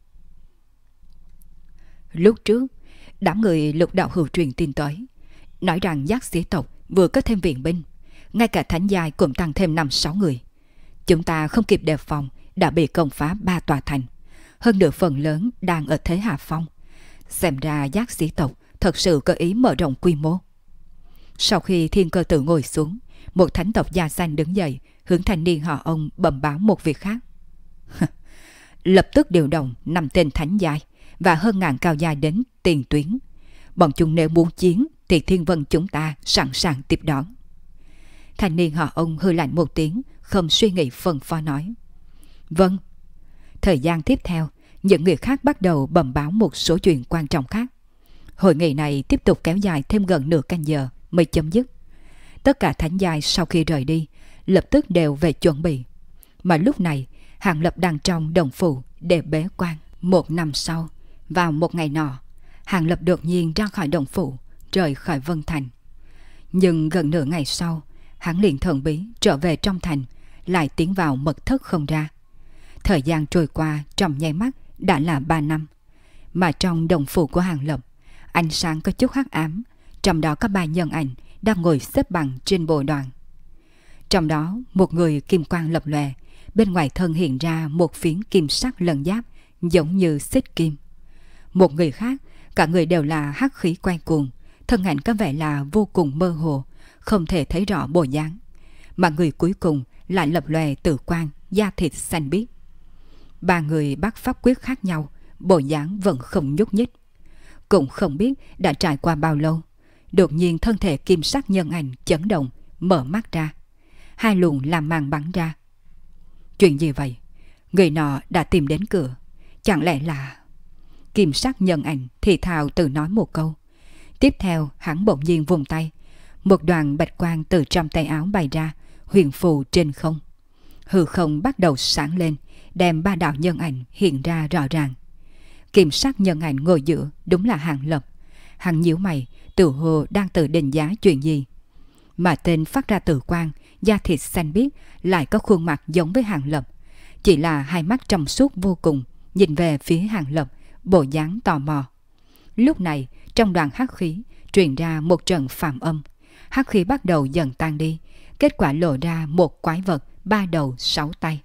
Lúc trước, đám người Lục đạo hữu truyền tin tới, nói rằng Giác Sĩ tộc vừa có thêm viện binh, ngay cả thánh giai cũng tăng thêm 5-6 người. Chúng ta không kịp đề phòng đã bị công phá 3 tòa thành, hơn nửa phần lớn đang ở thế hạ phong. Xem ra Giác Sĩ tộc thật sự có ý mở rộng quy mô. Sau khi Thiên Cơ Tử ngồi xuống, một thánh tộc da xanh đứng dậy, hướng thanh niên họ ông bẩm báo một việc khác. Lập tức điều động 5 tên thánh giai và hơn ngàn cao giai đến tiền tuyến. Bọn chúng nếu muốn chiến thì Thiên Vân chúng ta sẵn sàng tiếp đón. Thanh niên họ ông hư lạnh một tiếng, không suy nghĩ phân phó nói. Vâng. Thời gian tiếp theo, những người khác bắt đầu bẩm báo một số chuyện quan trọng khác. Hội nghị này tiếp tục kéo dài thêm gần nửa canh giờ mới chấm dứt. Tất cả thánh giai sau khi rời đi, lập tức đều về chuẩn bị. Mà lúc này, Hàng Lập đang trong đồng phủ để bế quan. Một năm sau, vào một ngày nọ, Hàng Lập đột nhiên ra khỏi đồng phủ, rời khỏi Vân Thành. Nhưng gần nửa ngày sau, hắn liền thần bí trở về trong thành, lại tiến vào mật thất không ra. Thời gian trôi qua trong nháy mắt đã là 3 năm. Mà trong đồng phủ của Hàng Lập, ánh sáng có chút hắc ám, trong đó có 3 nhân ảnh đang ngồi xếp bằng trên bồ đoàn. Trong đó một người kim quang lập lòe, bên ngoài thân hiện ra một phiến kim sắc lân giáp giống như xích kim. Một người khác, cả người đều là hắc khí quay cuồng, thân ảnh có vẻ là vô cùng mơ hồ, không thể thấy rõ bộ dáng. Mà người cuối cùng lại lập lòe tử quang, da thịt xanh biếc. 3 người bắt pháp quyết khác nhau, bộ dáng vẫn không nhúc nhích. Cũng không biết đã trải qua bao lâu, đột nhiên thân thể kim sắc nhân ảnh chấn động, mở mắt ra. 2 luồng làm màn bắn ra. Chuyện gì vậy? Người nọ đã tìm đến cửa. Chẳng lẽ là... Kim sắc nhân ảnh thì thào tự nói một câu. Tiếp theo hắn bỗng nhiên vùng tay, Một đoàn bạch quang từ trong tay áo bay ra, huyền phù trên không. Hư không bắt đầu sáng lên, đem ba đạo nhân ảnh hiện ra rõ ràng. Kim sắc nhân ảnh ngồi giữa đúng là Hàng Lập. Hắn nhíu mày, tự hồ đang tự định giá chuyện gì. Mà tên phát ra tử quang, da thịt xanh biếc, lại có khuôn mặt giống với Hàng Lập. Chỉ là hai mắt trong suốt vô cùng, nhìn về phía Hàng Lập, bộ dáng tò mò. Lúc này, trong đoàn hắc khí truyền ra một trận phàm âm. Hắc khí bắt đầu dần tan đi, kết quả lộ ra một quái vật 3 đầu 6 tay.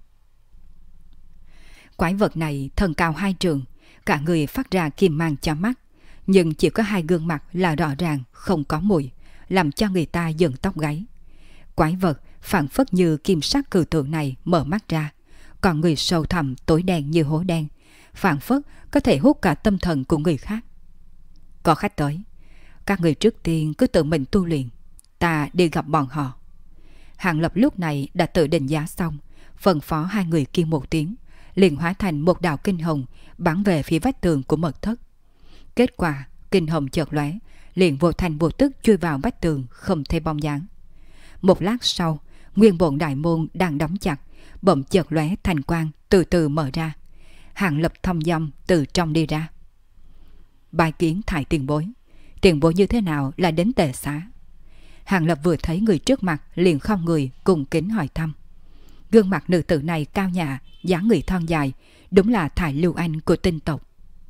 Quái vật này thân cao 2 trượng, cả người phát ra kim mang cho mắt, nhưng chỉ có 2 gương mặt là rõ ràng không có mùi, làm cho người ta dựng tóc gáy. Quái vật phảng phất như kim sắc cử tượng này mở mắt ra, còn người sâu thẳm tối đen như hố đen, phảng phất có thể hút cả tâm thần của người khác. Có khách tới, các người trước tiên cứ tự mình tu luyện, ta đi gặp bọn họ. Hàng Lập lúc này đã tự định giá xong, phân phó 2 người kia một tiếng, liền hóa thành một đạo kinh hồng bắn về phía vách tường của mật thất. Kết quả kinh hồng chợt lóe, liền vô thành vô tức chui vào vách tường, không thấy bóng dáng. Một lát sau, nguyên bổn đại môn đang đóng chặt, bỗng chợt lóe thành quang từ từ mở ra. Hàng Lập thong dong từ trong đi ra. Bài kiến Thải tiền bối như thế nào lại đến Tề Xá? Hàng Lập vừa thấy người trước mặt liền khom người cùng kính hỏi thăm. Gương mặt nữ tử này cao nhã, dáng người thon dài, đúng là Thải Lưu Anh của tinh tộc.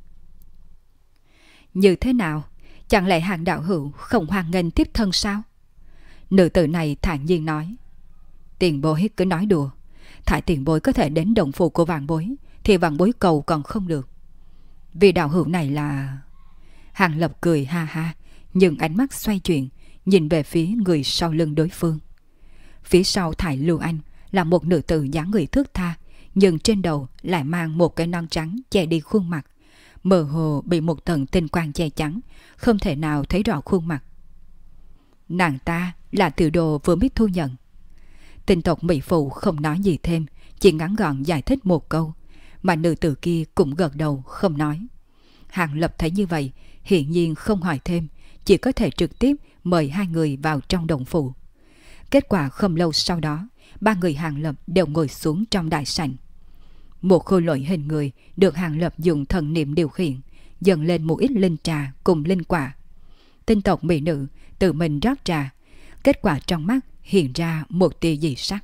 Như thế nào? Chẳng lẽ Hàng đạo hữu không hoan nghênh tiếp thân sao? Nữ tử này thản nhiên nói. Tiền bối cứ nói đùa, Thải tiền bối có thể đến động phủ của vạn bối, thì vạn bối cầu còn không được. Vì đạo hữu này là... Hàng Lập cười ha ha, nhưng ánh mắt xoay chuyển, nhìn về phía người sau lưng đối phương. Phía sau Thải Lưu Anh là một nữ tử dáng người thướt tha, nhưng trên đầu lại mang một cái nón trắng che đi khuôn mặt, mơ hồ bị một tầng tinh quang che chắn, không thể nào thấy rõ khuôn mặt. Nàng ta là tiểu đồ vừa biết thu nhận. Tinh tộc mỹ phụ không nói gì thêm, chỉ ngắn gọn giải thích một câu, mà nữ tử kia cũng gật đầu không nói. Hàng Lập thấy như vậy, hiển nhiên không hỏi thêm, chỉ có thể trực tiếp mời 2 người vào trong động phủ. Kết quả không lâu sau đó, 3 người Hàng Lập đều ngồi xuống trong đại sảnh. Một khôi lỗi hình người được Hàng Lập dùng thần niệm điều khiển, dần lên một ít linh trà cùng linh quả. Tinh tộc mỹ nữ tự mình rót trà, kết quả trong mắt hiện ra một tia dị sắc.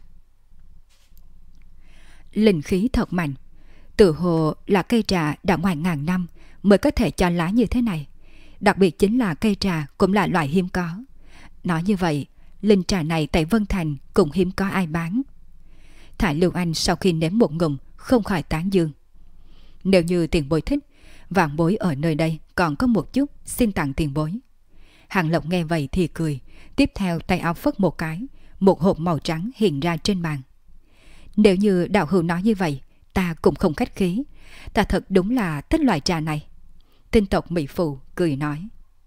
Linh khí thật mạnh, tự hồ là cây trà đã ngoài ngàn năm mới có thể cho lá như thế này. Đặc biệt chính là cây trà cũng là loại hiếm có. Nói như vậy, linh trà này tại Vân Thành cũng hiếm có ai bán. Thải Lưu Anh sau khi nếm một ngụm không khỏi tán dương. Nếu như tiền bối thích, vạn bối ở nơi đây còn có một chút, xin tặng tiền bối. Hàng Lập nghe vậy thì cười, tiếp theo tay áo phất một cái, một hộp màu trắng hiện ra trên bàn. Nếu như đạo hữu nói như vậy, ta cũng không khách khí, ta thật đúng là thích loại trà này. Tinh tộc mỹ phụ cười nói.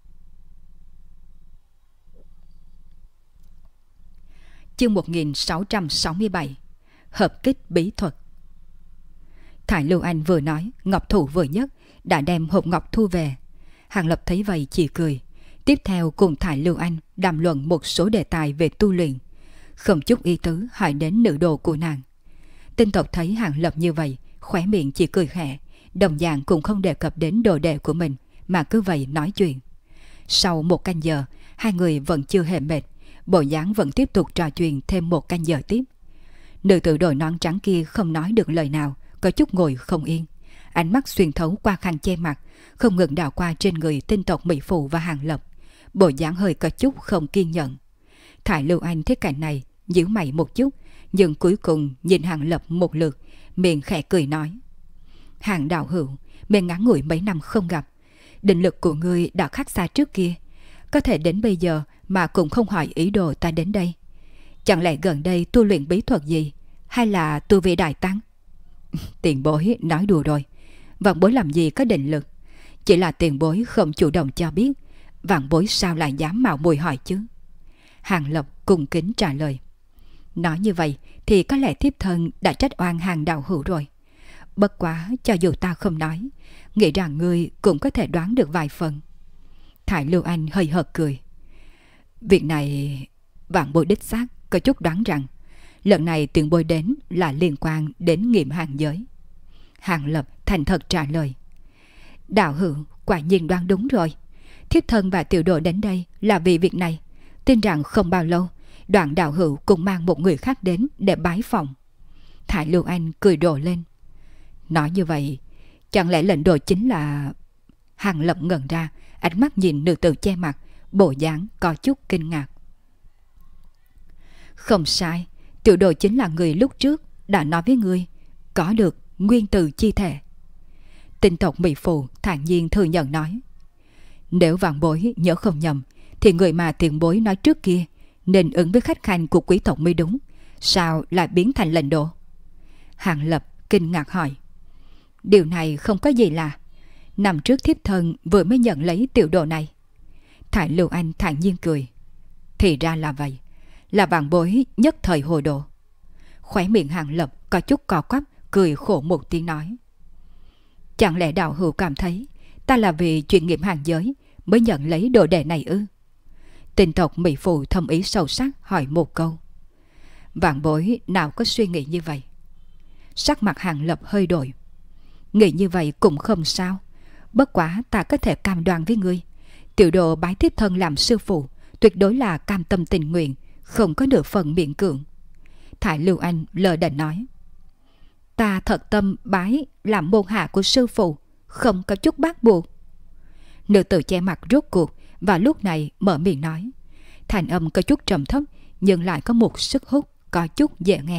Chương 1667 Hợp kích bí thuật. Thải Lưu Anh vừa nói, ngọc thủ vừa nhấc, đã đem hộp ngọc thu về. Hàng Lập thấy vậy chỉ cười, tiếp theo cùng Thải Lưu Anh đàm luận một số đề tài về tu luyện, không chút ý tứ hỏi đến nữ đồ của nàng. Tinh tộc thấy Hàng Lập như vậy, khóe miệng chỉ cười khẽ, đồng dạng cũng không đề cập đến đồ đệ của mình, mà cứ vậy nói chuyện. Sau 1 canh giờ, 2 người vẫn chưa hề mệt, bộ dáng vẫn tiếp tục trò chuyện thêm 1 canh giờ tiếp. Nữ tử đội nón trắng kia không nói được lời nào, có chút ngồi không yên, ánh mắt xuyên thấu qua khăn che mặt, không ngừng đảo qua trên người tinh tộc mỹ phụ và Hàng Lập, bộ dáng hơi có chút không kiên nhẫn. Thải Lưu Anh thấy cảnh này, nhíu mày một chút, nhưng cuối cùng nhìn Hàng Lập một lượt, miệng khẽ cười nói. Hàng đạo hữu, mình ngắn ngủi mấy năm không gặp, định lực của ngươi đã khác xa trước kia, có thể đến bây giờ mà cũng không hỏi ý đồ ta đến đây. Chẳng lẽ gần đây tu luyện bí thuật gì, hay là tu vi đại tăng? Tiền bối nói đùa rồi, vạn bối làm gì có định lực, chỉ là tiền bối không chủ động cho biết, vạn bối sao lại dám mạo muội hỏi chứ? Hàng Lập cung kính trả lời. Nói như vậy thì có lẽ thiếp thân đã trách oan Hàng đạo hữu rồi. Bất quá cho dù ta không nói, nghĩ rằng ngươi cũng có thể đoán được vài phần. Thải Lưu Anh hơi hợt cười. Việc này vạn bối đích xác có chút đoán rằng lần này tiền bối đến là liên quan đến nghiệm hàng giới. Hàng Lập thành thật trả lời. Đạo hữu quả nhiên đoán đúng rồi. Thiếp thân và tiểu đồ đến đây là vì việc này. Tin rằng không bao lâu Đoạn đạo hữu cũng mang một người khác đến để bái phòng. Thải Lưu Anh cười rộ lên. Nói như vậy, chẳng lẽ lệnh đồ chính là... Hàng Lập ngẩn ra, ánh mắt nhìn nữ tử che mặt, bộ dáng có chút kinh ngạc. Không sai, tiểu đồ chính là người lúc trước đã nói với ngươi, có được nguyên từ chi thể. Tinh tộc Mỹ Phụ thản nhiên thừa nhận nói. Nếu vạn bối nhớ không nhầm, thì người mà tiền bối nói trước kia nên ứng với khách khanh của quý tộc mới đúng. Sao lại biến thành lệnh đồ? Hàng Lập kinh ngạc hỏi. Điều này không có gì lạ. Năm trước thiếp thân vừa mới nhận lấy tiểu đồ này. Thải Lưu Anh thản nhiên cười. Thì ra là vậy. Là vạn bối nhất thời hồ đồ. Khóe miệng Hàng Lập có chút cò quắp, cười khổ một tiếng nói. Chẳng lẽ đạo hữu cảm thấy ta là vì chuyện nghiệm hàng giới mới nhận lấy đồ đệ này ư? Tinh tộc Mỹ Phụ thâm ý sâu sắc hỏi một câu. Vạn bối nào có suy nghĩ như vậy? Sắc mặt Hàng Lập hơi đổi. Nghĩ như vậy cũng không sao. Bất quá ta có thể cam đoan với ngươi, tiểu đồ bái thiếp thân làm sư phụ tuyệt đối là cam tâm tình nguyện, không có nửa phần miễn cưỡng. Thải Lưu Anh lờ đần nói. Ta thật tâm bái làm môn hạ của sư phụ, không có chút bác buộc. Nữ tử che mặt rốt cuộc và lúc này mở miệng nói. Thành âm có chút trầm thấp nhưng lại có một sức hút có chút dễ nghe.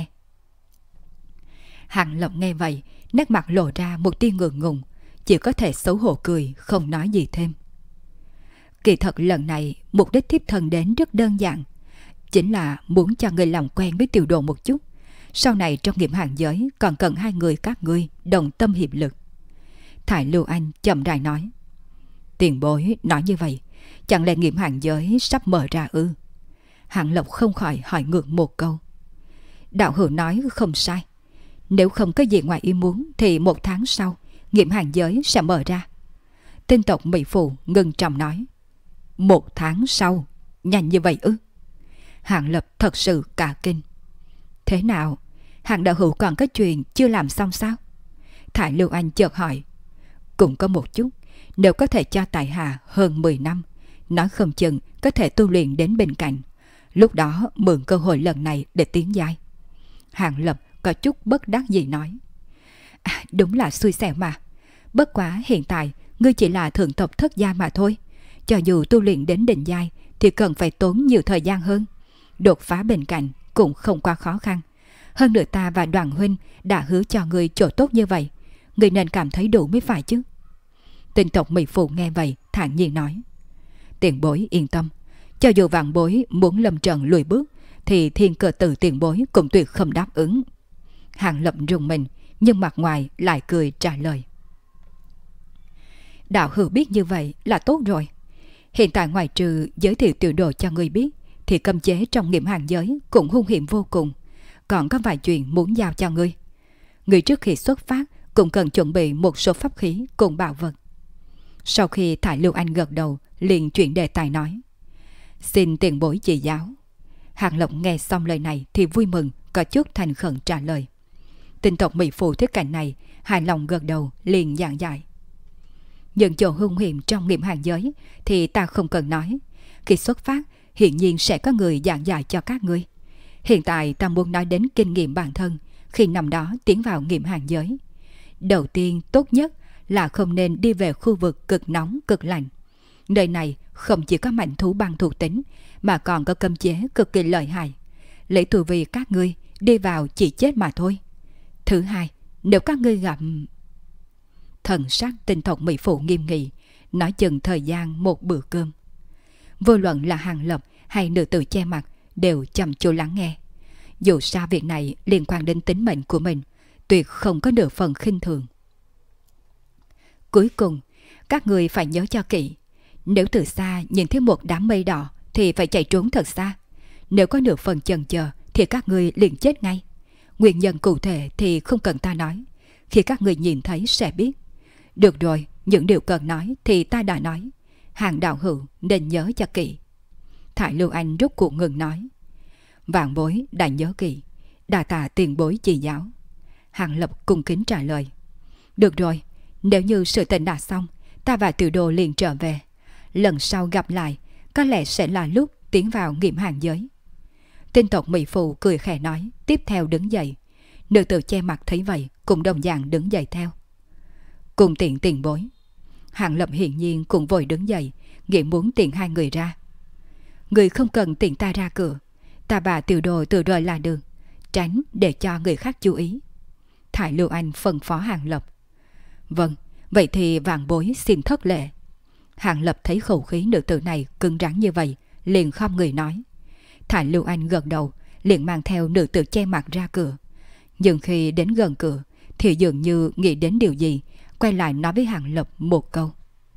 Hàng Lập nghe vậy, nét mặt lộ ra một tia ngượng ngùng, chỉ có thể xấu hổ cười, không nói gì thêm. Kỳ thật lần này mục đích thiếp thân đến rất đơn giản, chính là muốn cho người làm quen với tiểu đồ một chút. Sau này trong nghiệm hàng giới còn cần hai người các ngươi đồng tâm hiệp lực. Thải Lưu Anh chậm rãi nói. Tiền bối nói như vậy, chẳng lẽ nghiệm hàng giới sắp mở ra ư? Hàng Lộc không khỏi hỏi ngược một câu. Đạo hữu nói không sai. Nếu không có gì ngoài ý muốn thì 1 tháng sau nghiệm hàng giới sẽ mở ra. Tinh tộc Mỹ Phụ ngưng trọng nói. 1 tháng sau? Nhanh như vậy ư? Hàng Lập thật sự cả kinh. Thế nào? Hàng đạo hữu còn có chuyện chưa làm xong sao? Thải Lưu Anh chợt hỏi. Cũng có một chút. Nếu có thể cho tại hạ hơn 10 năm, nói không chừng có thể tu luyện đến bên cạnh. Lúc đó mượn cơ hội lần này để tiến giai. Hàng Lập có chút bất đắc dĩ nói. Đúng là xui xẻo mà. Bất quá hiện tại ngươi chỉ là thượng tộc thất giai mà thôi. Cho dù tu luyện đến đỉnh giai thì cần phải tốn nhiều thời gian hơn. Đột phá bên cạnh cũng không quá khó khăn. Hơn nữa ta và Đoàn huynh đã hứa cho ngươi chỗ tốt như vậy, ngươi nên cảm thấy đủ mới phải chứ. Tinh tộc Mỹ Phụ nghe vậy thản nhiên nói. Tiền bối yên tâm, cho dù vạn bối muốn lâm trận lùi bước thì thiên cơ tử tiền bối cũng tuyệt không đáp ứng. Hàng Lập rùng mình nhưng mặt ngoài lại cười trả lời. Đạo hữu biết như vậy là tốt rồi. Hiện tại ngoài trừ giới thiệu tiểu đồ cho ngươi biết thì cấm chế trong nghiệm hàng giới cũng hung hiểm vô cùng. Còn có vài chuyện muốn giao cho ngươi. Ngươi trước khi xuất phát cũng cần chuẩn bị một số pháp khí cùng bảo vật. Sau khi Thải Lưu Anh gật đầu, liền chuyển đề tài nói. Xin tiền bối chỉ giáo. Hàng Lộc nghe xong lời này thì vui mừng, có chút thành khẩn trả lời. Tinh tộc Mỹ Phụ thấy cảnh này, hài lòng gật đầu, liền giảng giải. Những chỗ hung hiểm trong nghiệm hàng giới thì ta không cần nói. Khi xuất phát, hiển nhiên sẽ có người giảng giải cho các ngươi. Hiện tại ta muốn nói đến kinh nghiệm bản thân khi năm đó tiến vào nghiệm hàng giới. Đầu tiên tốt nhất là không nên đi về khu vực cực nóng cực lạnh. Nơi này không chỉ có mạnh thú băng thuộc tính mà còn có cấm chế cực kỳ lợi hại. Lấy tu vi các ngươi đi vào chỉ chết mà thôi. Thứ hai, nếu các ngươi gặp... Thần sắc tinh tộc Mỹ Phụ nghiêm nghị, nói chừng thời gian một bữa cơm. Vô luận là Hàng Lập hay nữ tử che mặt đều chăm chú lắng nghe. Dù sao việc này liên quan đến tính mệnh của mình, tuyệt không có nửa phần khinh thường. Cuối cùng, các người phải nhớ cho kỹ. Nếu từ xa nhìn thấy một đám mây đỏ thì phải chạy trốn thật xa. Nếu có nửa phần chần chờ thì các người liền chết ngay. Nguyên nhân cụ thể thì không cần ta nói. Khi các người nhìn thấy sẽ biết. Được rồi, những điều cần nói thì ta đã nói. Hàng đạo hữu nên nhớ cho kỹ. Thải Lưu Anh rút cuộc ngừng nói. Vạn bối đã nhớ kỹ, đa tạ tiền bối chỉ giáo. Hàng Lập cung kính trả lời. Được rồi, nếu như sự tình đã xong, ta và Tiểu Đồ liền trở về. Lần sau gặp lại, có lẽ sẽ là lúc tiến vào nghiệm hàng giới. Tinh tộc Mỹ Phụ cười khẽ nói, tiếp theo đứng dậy. Nữ tử che mặt thấy vậy, cũng đồng dạng đứng dậy theo. Cùng tiện tiền bối. Hàng Lập hiển nhiên cũng vội đứng dậy, nghĩ muốn tiện hai người ra. Người không cần tiện ta ra cửa, ta và Tiểu Đồ từ rồi là được, tránh để cho người khác chú ý. Thải Lưu Anh phân phó Hàng Lập. Vâng, vậy thì vạn bối xin thất lễ. Hàng Lập thấy khẩu khí nữ tử này cứng rắn như vậy, liền khom người nói. Thải Lưu Anh gật đầu, liền mang theo nữ tử che mặt ra cửa. Nhưng khi đến gần cửa thì dường như nghĩ đến điều gì, quay lại nói với Hàng Lập một câu.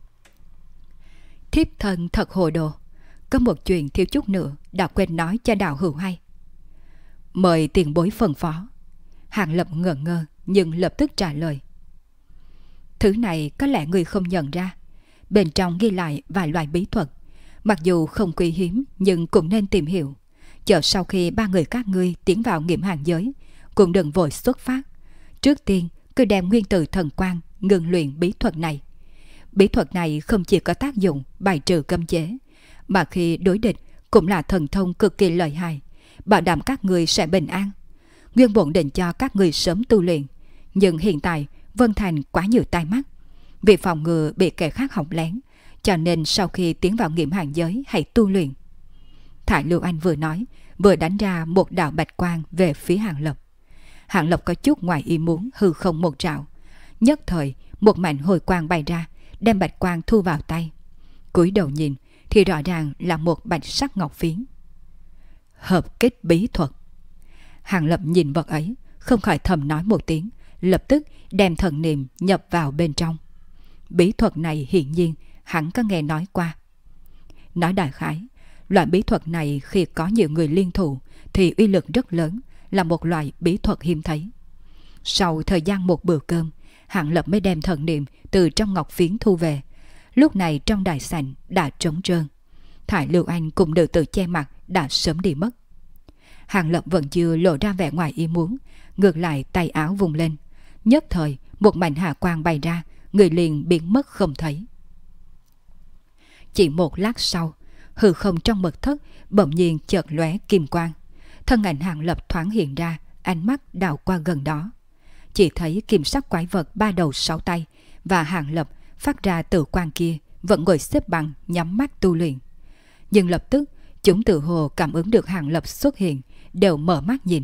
Thiếp thân thật hồ đồ, có một chuyện thiếu chút nữa đã quên nói cho đạo hữu hay. Mời tiền bối phân phó. Hàng Lập ngẩn ngơ nhưng lập tức trả lời. Thứ này có lẽ người không nhận ra, bên trong ghi lại vài loại bí thuật, mặc dù không quý hiếm nhưng cũng nên tìm hiểu. Chờ sau khi ba người các ngươi tiến vào nghiệm hàng giới, cũng đừng vội xuất phát. Trước tiên cứ đem nguyên tử thần quang ngừng luyện bí thuật này. Bí thuật này không chỉ có tác dụng bài trừ cấm chế, mà khi đối địch cũng là thần thông cực kỳ lợi hại, bảo đảm các ngươi sẽ bình an. Nguyên bổn định cho các ngươi sớm tu luyện, nhưng hiện tại Vân Thành quá nhiều tai mắt, vì phòng ngừa bị kẻ khác hỏng lén, cho nên sau khi tiến vào nghiệm hàng giới hãy tu luyện. Thải Lưu Anh vừa nói, vừa đánh ra một đạo bạch quang về phía Hàng Lập. Hàng Lập có chút ngoài ý muốn hư không một trạo, nhất thời một mảnh hồi quang bay ra, đem bạch quang thu vào tay. Cúi đầu nhìn thì rõ ràng là một bạch sắc ngọc phiến. Hợp kích bí thuật. Hàng Lập nhìn vật ấy, không khỏi thầm nói một tiếng, lập tức đem thần niệm nhập vào bên trong. Bí thuật này hiển nhiên hắn có nghe nói qua. Nói đại khái, loại bí thuật này khi có nhiều người liên thủ thì uy lực rất lớn, là một loại bí thuật hiếm thấy. Sau thời gian một bữa cơm, Hàng Lập mới đem thần niệm từ trong ngọc phiến thu về. Lúc này trong đại sảnh đã trống trơn. Thải Lưu Anh cùng nữ tử che mặt đã sớm đi mất. Hàng Lập vẫn chưa lộ ra vẻ ngoài ý muốn, ngược lại tay áo vùng lên. Nhất thời một mảnh hạ quang bay ra, người liền biến mất không thấy. Chỉ một lát sau, hư không trong mật thất bỗng nhiên chợt lóe kim quang. Thân ảnh Hàng Lập thoáng hiện ra, ánh mắt đảo qua gần đó. Chỉ thấy kim sắc quái vật ba đầu sáu tay và Hàng Lập phát ra tử quang kia vẫn ngồi xếp bằng nhắm mắt tu luyện. Nhưng lập tức chúng tự hồ cảm ứng được Hàng Lập xuất hiện, đều mở mắt nhìn.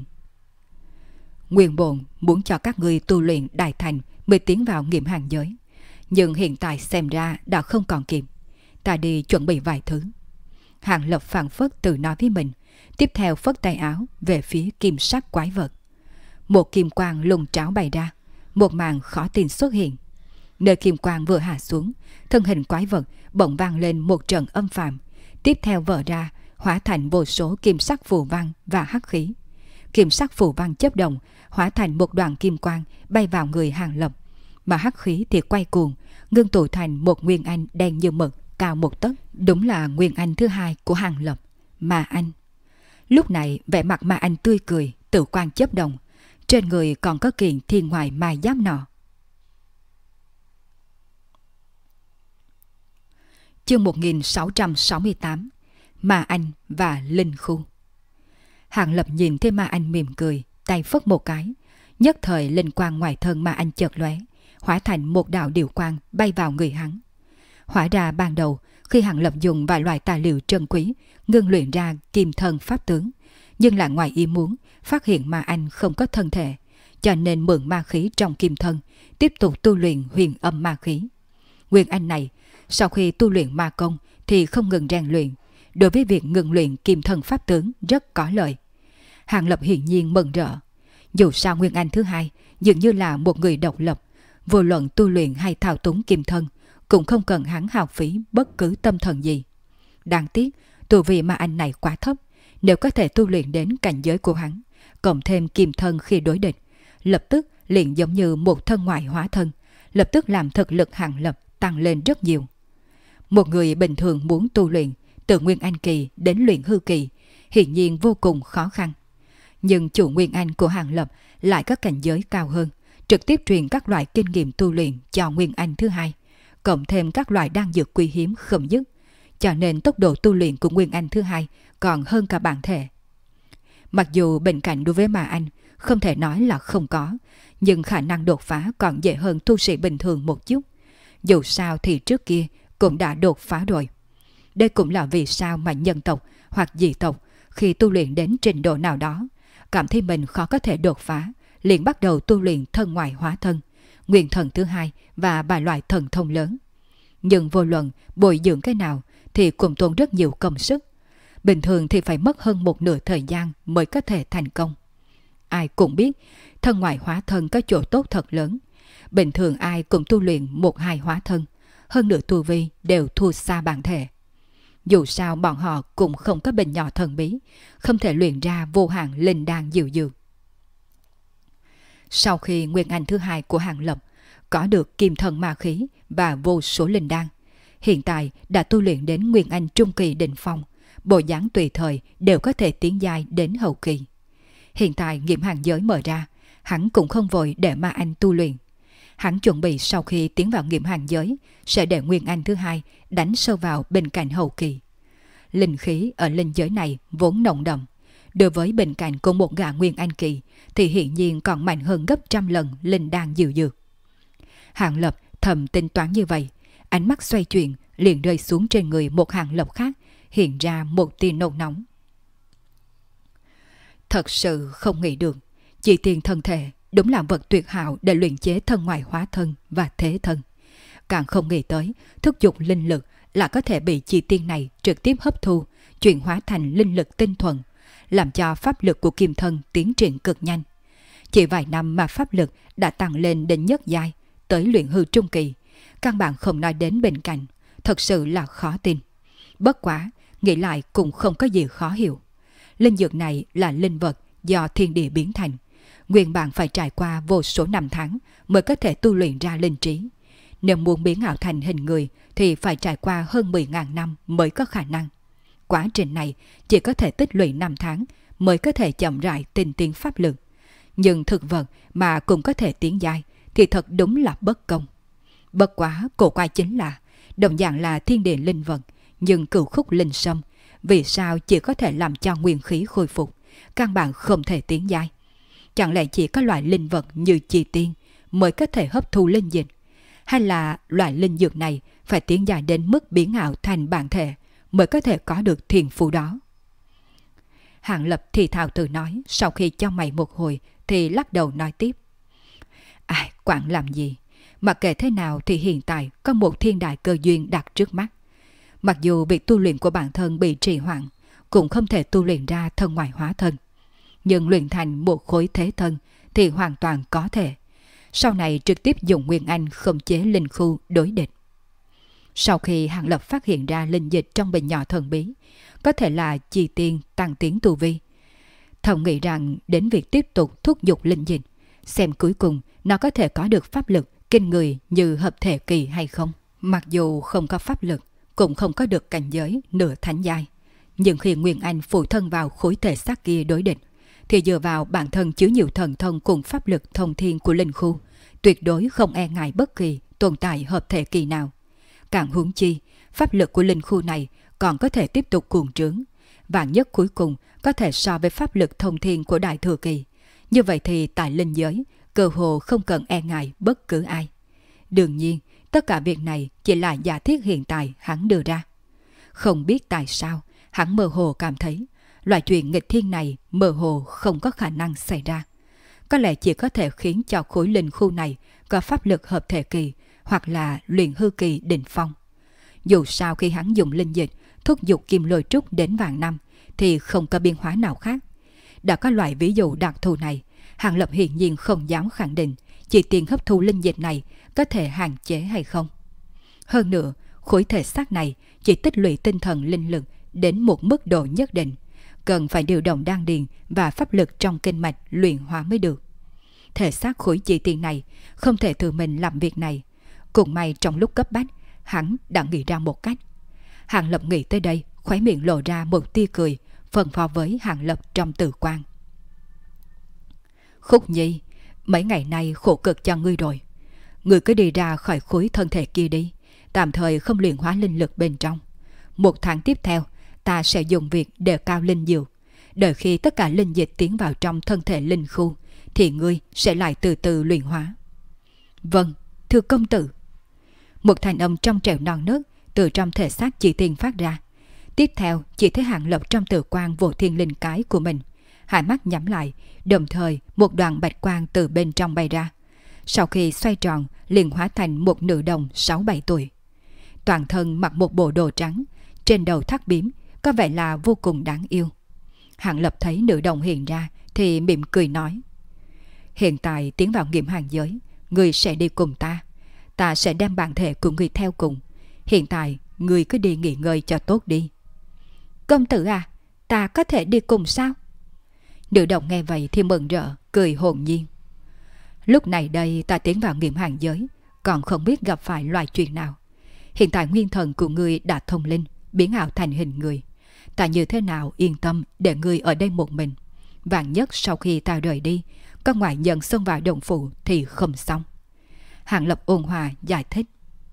Nguyên bổn muốn cho các ngươi tu luyện đại thành mới tiến vào nghiệm hàng giới, nhưng hiện tại xem ra đã không còn kịp. Ta đi chuẩn bị vài thứ. Hàng Lập phảng phất tự nói với mình, tiếp theo phất tay áo về phía kim sắc quái vật. Một kim quang lùng tráo bày ra, một màn khó tin xuất hiện. Nơi kim quang vừa hạ xuống, thân hình quái vật bỗng vang lên một trận âm phạm, tiếp theo vỡ ra, hóa thành vô số kim sắc phù văn và hắc khí. Kim sắc phù văn chớp động, hóa thành một đoàn kim quang bay vào người Hàng Lập, mà hắc khí thì quay cuồng, ngưng tụ thành một nguyên anh đen như mực, cao một tấc. Đúng là nguyên anh thứ hai của Hàng Lập, Ma Anh. Lúc này vẻ mặt Ma Anh tươi cười, tự quang chớp động, trên người còn có kiện thiên ngoại ma giáp nọ. Chương 1668, Ma Anh và Linh Khu. Hàng Lập nhìn thấy Ma Anh mỉm cười, tay phất một cái, nhất thời linh quang ngoài thân Ma Anh chợt lóe, hóa thành một đạo điều quang bay vào người hắn. Hóa ra ban đầu khi Hàng Lập dùng vài loại tài liệu trân quý ngưng luyện ra kim thân pháp tướng, nhưng lại ngoài ý muốn phát hiện Ma Anh không có thân thể, cho nên mượn ma khí trong kim thân tiếp tục tu luyện huyền âm ma khí. Nguyên anh này sau khi tu luyện ma công thì không ngừng rèn luyện, đối với việc ngừng luyện kim thân pháp tướng rất có lợi. Hàng Lập hiển nhiên mừng rỡ. Dù sao nguyên anh thứ hai dường như là một người độc lập, vô luận tu luyện hay thao túng kim thân cũng không cần hắn hao phí bất cứ tâm thần gì. Đáng tiếc tu vi ma anh này quá thấp, nếu có thể tu luyện đến cảnh giới của hắn, cộng thêm kim thân khi đối địch, lập tức liền giống như một thân ngoại hóa thân, lập tức làm thực lực Hàng Lập tăng lên rất nhiều. Một người bình thường muốn tu luyện từ Nguyên Anh kỳ đến luyện hư kỳ, hiển nhiên vô cùng khó khăn. Nhưng chủ Nguyên Anh của Hàng Lập lại có cảnh giới cao hơn, trực tiếp truyền các loại kinh nghiệm tu luyện cho Nguyên Anh thứ hai, cộng thêm các loại đan dược quý hiếm không dứt, cho nên tốc độ tu luyện của Nguyên Anh thứ hai còn hơn cả bản thể. Mặc dù bệnh cảnh đối với Ma Anh không thể nói là không có, nhưng khả năng đột phá còn dễ hơn tu sĩ bình thường một chút. Dù sao thì trước kia cũng đã đột phá rồi. Đây cũng là vì sao mà nhân tộc hoặc dị tộc khi tu luyện đến trình độ nào đó, cảm thấy mình khó có thể đột phá, liền bắt đầu tu luyện thân ngoại hóa thân, nguyên thần thứ hai và vài loại thần thông lớn. Nhưng vô luận bồi dưỡng cái nào thì cũng tốn rất nhiều công sức. Bình thường thì phải mất hơn một nửa thời gian mới có thể thành công. Ai cũng biết thân ngoại hóa thân có chỗ tốt thật lớn. Bình thường ai cũng tu luyện một hai hóa thân, hơn nửa tu vi đều thua xa bản thể. Dù sao bọn họ cũng không có bình nhỏ thần bí, không thể luyện ra vô hạn linh đan diệu dược. Sau khi Nguyên Anh thứ hai của Hàng Lập có được kim thần ma khí và vô số linh đan, hiện tại đã tu luyện đến Nguyên Anh trung kỳ đỉnh phong, bộ dáng tùy thời đều có thể tiến giai đến hậu kỳ. Hiện tại nghiệm hàng giới mở ra, hắn cũng không vội để Ma Anh tu luyện. Hắn chuẩn bị sau khi tiến vào nghiệm hàng giới sẽ để Nguyên Anh thứ hai đánh sâu vào bên cạnh hậu kỳ. Linh khí ở linh giới này vốn nồng đậm, đối với bên cạnh của một gã Nguyên Anh kỳ thì hiển nhiên còn mạnh hơn gấp trăm lần linh đan diệu dược. Hàng Lập thầm tính toán như vậy, ánh mắt xoay chuyển liền rơi xuống trên người một Hàng Lập khác, hiện ra một tia nôn nóng. Thật sự không nghĩ được, chỉ tiền thân thể đúng là vật tuyệt hảo để luyện chế thân ngoại hóa thân và thế thân. Càng không nghĩ tới thúc giục linh lực là có thể bị chi tiên này trực tiếp hấp thu, chuyển hóa thành linh lực tinh thuần, làm cho pháp lực của kim thân tiến triển cực nhanh. Chỉ vài năm mà pháp lực đã tăng lên đến nhất giai, tới luyện hư trung kỳ, căn bản không nói đến bên cạnh, thật sự là khó tin. Bất quá, nghĩ lại cũng không có gì khó hiểu. Linh dược này là linh vật do thiên địa biến thành, nguyên bản phải trải qua vô số năm tháng mới có thể tu luyện ra linh trí. Nếu muốn biến ảo thành hình người thì phải trải qua hơn 10.000 năm mới có khả năng. Quá trình này chỉ có thể tích lũy 5 tháng mới có thể chậm rãi tinh tiến pháp lực. Nhưng thực vật mà cũng có thể tiến giai thì thật đúng là bất công. Bất quá cổ quái chính là đồng dạng là thiên địa linh vật, nhưng cửu khúc linh sâm vì sao chỉ có thể làm cho nguyên khí khôi phục, căn bản không thể tiến giai? Chẳng lẽ chỉ có loại linh vật như chi tiên mới có thể hấp thu linh dịch, hay là loại linh dược này phải tiến giai đến mức biến ảo thành bản thể mới có thể có được thiền phù đó? Hàng Lập thì thào tự nói, sau khi cho mày một hồi thì lắc đầu nói tiếp. Ai quản làm gì, mặc kệ thế nào thì hiện tại có một thiên đại cơ duyên đặt trước mắt. Mặc dù việc tu luyện của bản thân bị trì hoãn, cũng không thể tu luyện ra thân ngoại hóa thân, nhưng luyện thành một khối thế thân thì hoàn toàn có thể. Sau này trực tiếp dùng Nguyên Anh khống chế linh khu đối địch. Sau khi Hàng Lập phát hiện ra linh dịch trong bình nhỏ thần bí, có thể là chi tiên tăng tiến tu vi, thầm nghĩ rằng đến việc tiếp tục thúc giục linh dịch, xem cuối cùng nó có thể có được pháp lực kinh người như hợp thể kỳ hay không. Mặc dù không có pháp lực, cũng không có được cảnh giới nửa thánh giai, nhưng khi Nguyên Anh phụ thân vào khối thể xác kia đối địch, thì dựa vào bản thân chứa nhiều thần thông cùng pháp lực thông thiên của linh khu, tuyệt đối không e ngại bất kỳ tồn tại hợp thể kỳ nào. Càng huống chi, pháp lực của linh khu này còn có thể tiếp tục cuồng trướng, vạn nhất cuối cùng có thể so với pháp lực thông thiên của đại thừa kỳ. Như vậy thì tại linh giới, cơ hồ không cần e ngại bất cứ ai. Đương nhiên, tất cả việc này chỉ là giả thiết hiện tại hắn đưa ra. Không biết tại sao, hắn mơ hồ cảm thấy loại chuyện nghịch thiên này mơ hồ không có khả năng xảy ra. Có lẽ chỉ có thể khiến cho khối linh khu này có pháp lực hợp thể kỳ hoặc là luyện hư kỳ đỉnh phong. Dù sao khi hắn dùng linh dịch thúc giục kim lôi trúc đến vạn năm thì không có biến hóa nào khác. Đã có loại ví dụ đặc thù này, Hàng Lập hiển nhiên không dám khẳng định chỉ tiền hấp thu linh dịch này có thể hạn chế hay không. Hơn nữa, khối thể xác này chỉ tích lũy tinh thần linh lực đến một mức độ nhất định, cần phải điều động đan điền và pháp lực trong kinh mạch luyện hóa mới được. Thể xác khối chỉ tiền này không thể tự mình làm việc này. Cũng may trong lúc cấp bách, hắn đã nghĩ ra một cách. Hàng Lập nghĩ tới đây, khóe miệng lộ ra một tia cười, phân phó với Hàng Lập trong tử quan. Khúc Nhi, mấy ngày nay khổ cực cho ngươi rồi. Ngươi cứ đi ra khỏi khối thân thể kia đi, tạm thời không luyện hóa linh lực bên trong. 1 tháng tiếp theo, ta sẽ dùng việc đề cao linh dược. Đợi khi tất cả linh dịch tiến vào trong thân thể linh khu, thì ngươi sẽ lại từ từ luyện hóa. Vâng, thưa công tử. Một thanh âm trong trẻo non nớt từ trong thể xác Chỉ Tiên phát ra. Tiếp theo, chỉ thấy Hàng Lập trong tử quang vô thiên linh cái của mình, hai mắt nhắm lại, đồng thời một đoàn bạch quang từ bên trong bay ra. Sau khi xoay tròn, liền hóa thành một nữ đồng 6-7 tuổi. Toàn thân mặc một bộ đồ trắng, trên đầu thắt bím, có vẻ là vô cùng đáng yêu. Hàng Lập thấy nữ đồng hiện ra thì mỉm cười nói: hiện tại tiến vào nghiệm hàng giới, ngươi sẽ đi cùng ta. Ta sẽ đem bản thể của ngươi theo cùng. Hiện tại ngươi cứ đi nghỉ ngơi cho tốt đi. Công tử à, ta có thể đi cùng sao? Nữ đồng nghe vậy thì mừng rỡ, cười hồn nhiên. Lúc này đây ta tiến vào nghiệm hàng giới, còn không biết gặp phải loại chuyện nào. Hiện tại nguyên thần của ngươi đã thông linh, biến ảo thành hình người. Ta như thế nào yên tâm để ngươi ở đây một mình. Vạn nhất sau khi ta rời đi, có ngoại nhân xông vào động phủ thì không xong. Hàng Lập ôn hòa giải thích.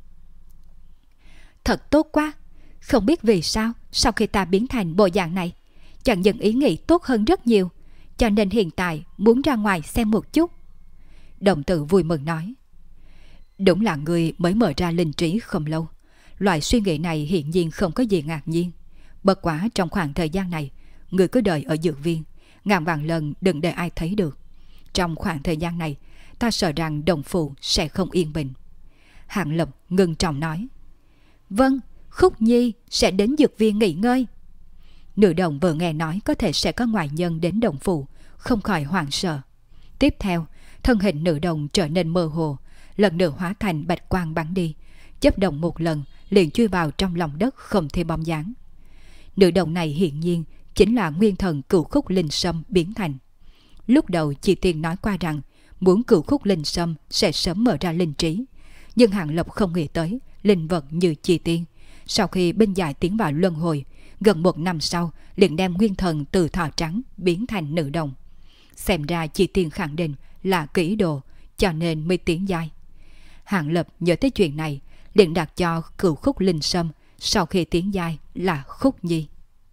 Thật tốt quá. Không biết vì sao sau khi ta biến thành bộ dạng này, chẳng những ý nghĩ tốt hơn rất nhiều, cho nên hiện tại muốn ra ngoài xem một chút. Đồng tử vui mừng nói. Đúng là người mới mở ra linh trí không lâu. Loại suy nghĩ này hiện nhiên không có gì ngạc nhiên. Bất quá trong khoảng thời gian này, người cứ đợi ở dược viên, ngàn vạn lần đừng để ai thấy được. Trong khoảng thời gian này, ta sợ rằng đồng phủ sẽ không yên bình. Hàng Lập ngưng trọng nói. Vâng, Khúc Nhi sẽ đến dược viên nghỉ ngơi. Nữ đồng vừa nghe nói có thể sẽ có ngoại nhân đến đồng phủ, không khỏi hoảng sợ. Tiếp theo, thân hình nữ đồng trở nên mơ hồ, lần nữa hóa thành bạch quang bắn đi, chớp động một lần liền chui vào trong lòng đất không thấy bóng dáng. Nữ đồng này hiển nhiên chính là nguyên thần Cửu Khúc Linh Sâm biến thành. Lúc đầu Chỉ Tiên nói qua rằng muốn Cửu Khúc Linh Sâm sẽ sớm mở ra linh trí, nhưng Hàng Lập không nghĩ tới linh vật như Chỉ Tiên sau khi binh giải tiến vào luân hồi, gần 1 năm sau liền đem nguyên thần từ thỏ trắng biến thành nữ đồng. Xem ra Chỉ Tiên khẳng định là kỹ đồ, cho nên mới tiến giai. Hàng Lập nhớ tới chuyện này, liền đặt cho Cửu Khúc Linh Sâm sau khi tiến giai là Khúc Nhi.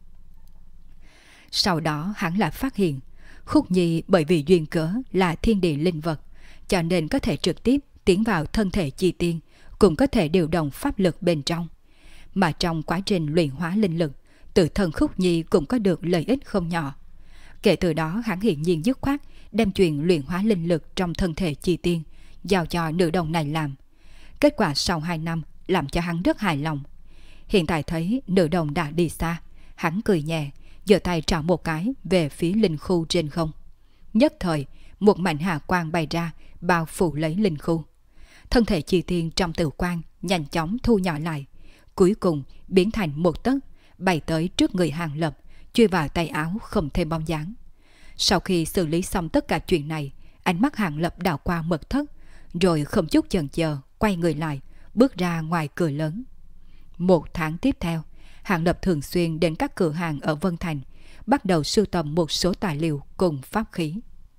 Sau đó hắn lại phát hiện Khúc Nhi bởi vì duyên cớ là thiên địa linh vật, cho nên có thể trực tiếp tiến vào thân thể Chỉ Tiên, cũng có thể điều động pháp lực bên trong. Mà trong quá trình luyện hóa linh lực, tự thân Khúc Nhi cũng có được lợi ích không nhỏ. Kể từ đó hắn hiển nhiên dứt khoát đem chuyện luyện hóa linh lực trong thân thể Chỉ Tiên giao cho nữ đồng này làm. Kết quả sau 2 năm làm cho hắn rất hài lòng. Hiện tại thấy nữ đồng đã đi xa, hắn cười nhẹ, giơ tay trỏ một cái về phía linh khu trên không. Nhất thời, một mảnh hà quang bay ra, bao phủ lấy linh khu. Thân thể Chỉ Tiên trong tử quang nhanh chóng thu nhỏ lại, cuối cùng biến thành một tấc, bay tới trước người Hàng Lập, chui vào tay áo không thêm bóng dáng. Sau khi xử lý xong tất cả chuyện này, ánh mắt Hàng Lập đảo qua mật thất, rồi không chút chần chờ quay người lại, bước ra ngoài cửa lớn. 1 tháng tiếp theo, Hàng Lập thường xuyên đến các cửa hàng ở Vân Thành, bắt đầu sưu tầm một số tài liệu cùng pháp khí.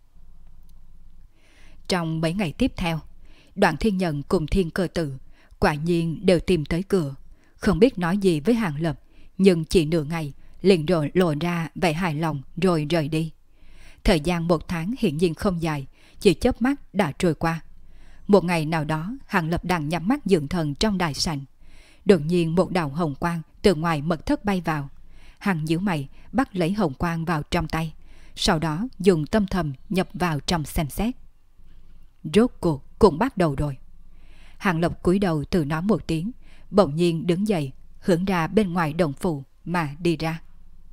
Trong mấy ngày tiếp theo, Đoạn Thiên Nhận cùng Thiên Cơ Tử quả nhiên đều tìm tới cửa, không biết nói gì với Hàng Lập, nhưng chỉ nửa ngày liền lộ ra vẻ hài lòng rồi rời đi. Thời gian 1 tháng hiển nhiên không dài, chỉ chớp mắt đã trôi qua. Một ngày nào đó, Hàng Lập đang nhắm mắt dưỡng thần trong đại sảnh. Đột nhiên một đạo hồng quang từ ngoài mật thất bay vào. Hắn nhíu mày bắt lấy hồng quang vào trong tay, sau đó dùng tâm thầm nhập vào trong xem xét. Rốt cuộc cũng bắt đầu rồi. Hàng Lập cúi đầu tự nói một tiếng, bỗng nhiên đứng dậy, hướng ra bên ngoài động phủ mà đi ra.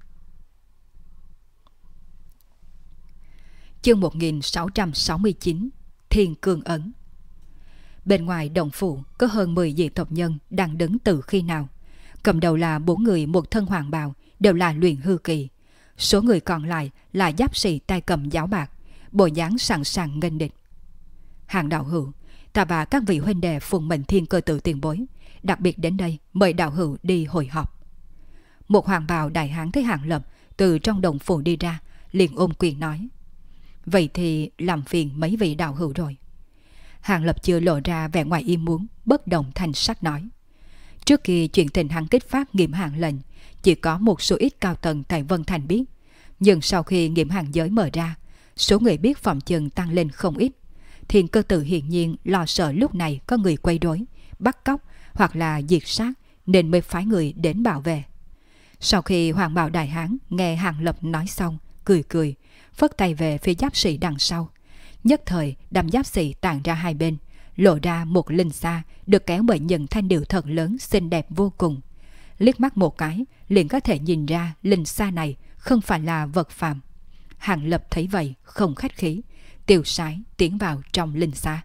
Chương 1669 Thiên Cương Ấn. Bên ngoài động phủ có hơn 10 vị tộc nhân đang đứng từ khi nào. Cầm đầu là 4 người một thân hoàng bào, đều là luyện hư kỳ. Số người còn lại là giáp sĩ tay cầm giáo bạc, bộ dáng sẵn sàng nghênh địch. Hàng đạo hữu, ta và các vị huynh đệ phụng mệnh Thiên Cơ Tử tiền bối, đặc biệt đến đây mời đạo hữu đi hội họp. Một hoàng bào đại hán thấy Hàng Lập từ trong đồng phủ đi ra, liền ôm quyền nói: vậy thì làm phiền mấy vị đạo hữu rồi. Hàng Lập chưa lộ ra vẻ ngoài ý muốn, bất động thanh sắc nói: trước khi chuyện tình hắn kích phát nghiệm hạn lệnh, chỉ có một số ít cao tầng tại Vân Thành biết, nhưng sau khi nghiệm hạn giới mở ra, số người biết phòng chừng tăng lên không ít. Thiên Cơ Tử hiển nhiên lo sợ lúc này có người quấy rối, bắt cóc hoặc là diệt sát, nên mới phái người đến bảo vệ. Sau khi Hoàng bào đại hán nghe Hàng Lập nói xong, cười cười, phất tay về phía giáp sĩ đằng sau. Nhất thời đám giáp sĩ tản ra hai bên, lộ ra một linh xa được kéo bởi những thanh điệu thật lớn xinh đẹp vô cùng. Liếc mắt một cái liền có thể nhìn ra linh xa này không phải là vật phàm. Hàng Lập thấy vậy không khách khí, tiêu sái tiến vào trong linh xa.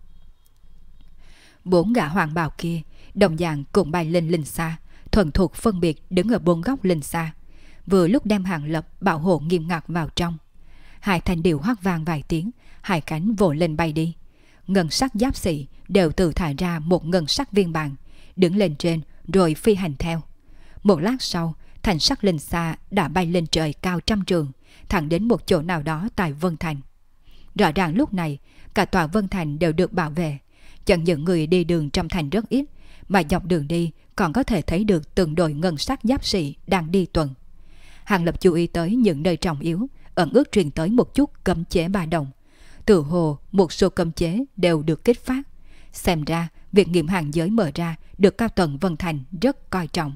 4 gã hoàng bào kia đồng dạng cùng bay lên linh xa, thuần thục phân biệt đứng ở 4 góc linh xa, vừa lúc đem Hàng Lập bảo hộ nghiêm ngặt vào trong. Hai thanh điệu hoắc vang vài tiếng, hai cánh vỗ lên bay đi. Ngân sắc giáp sĩ đều tự thải ra một ngân sắc viên bàn, đứng lên trên rồi phi hành theo. Một lát sau, thành sắc linh xa đã bay lên trời cao trăm trường, thẳng đến một chỗ nào đó tại Vân Thành. Rõ ràng lúc này cả tòa Vân Thành đều được bảo vệ, chẳng những người đi đường trong thành rất ít, mà dọc đường đi còn có thể thấy được từng đội ngân sắc giáp sĩ đang đi tuần. Hàng Lập chú ý tới những nơi trọng yếu, ẩn ước truyền tới một chút cấm chế ba động. Tự hồ một số cấm chế đều được kích phát. Xem ra việc nghiệm hàng giới mở ra được cao tầng Vân Thành rất coi trọng.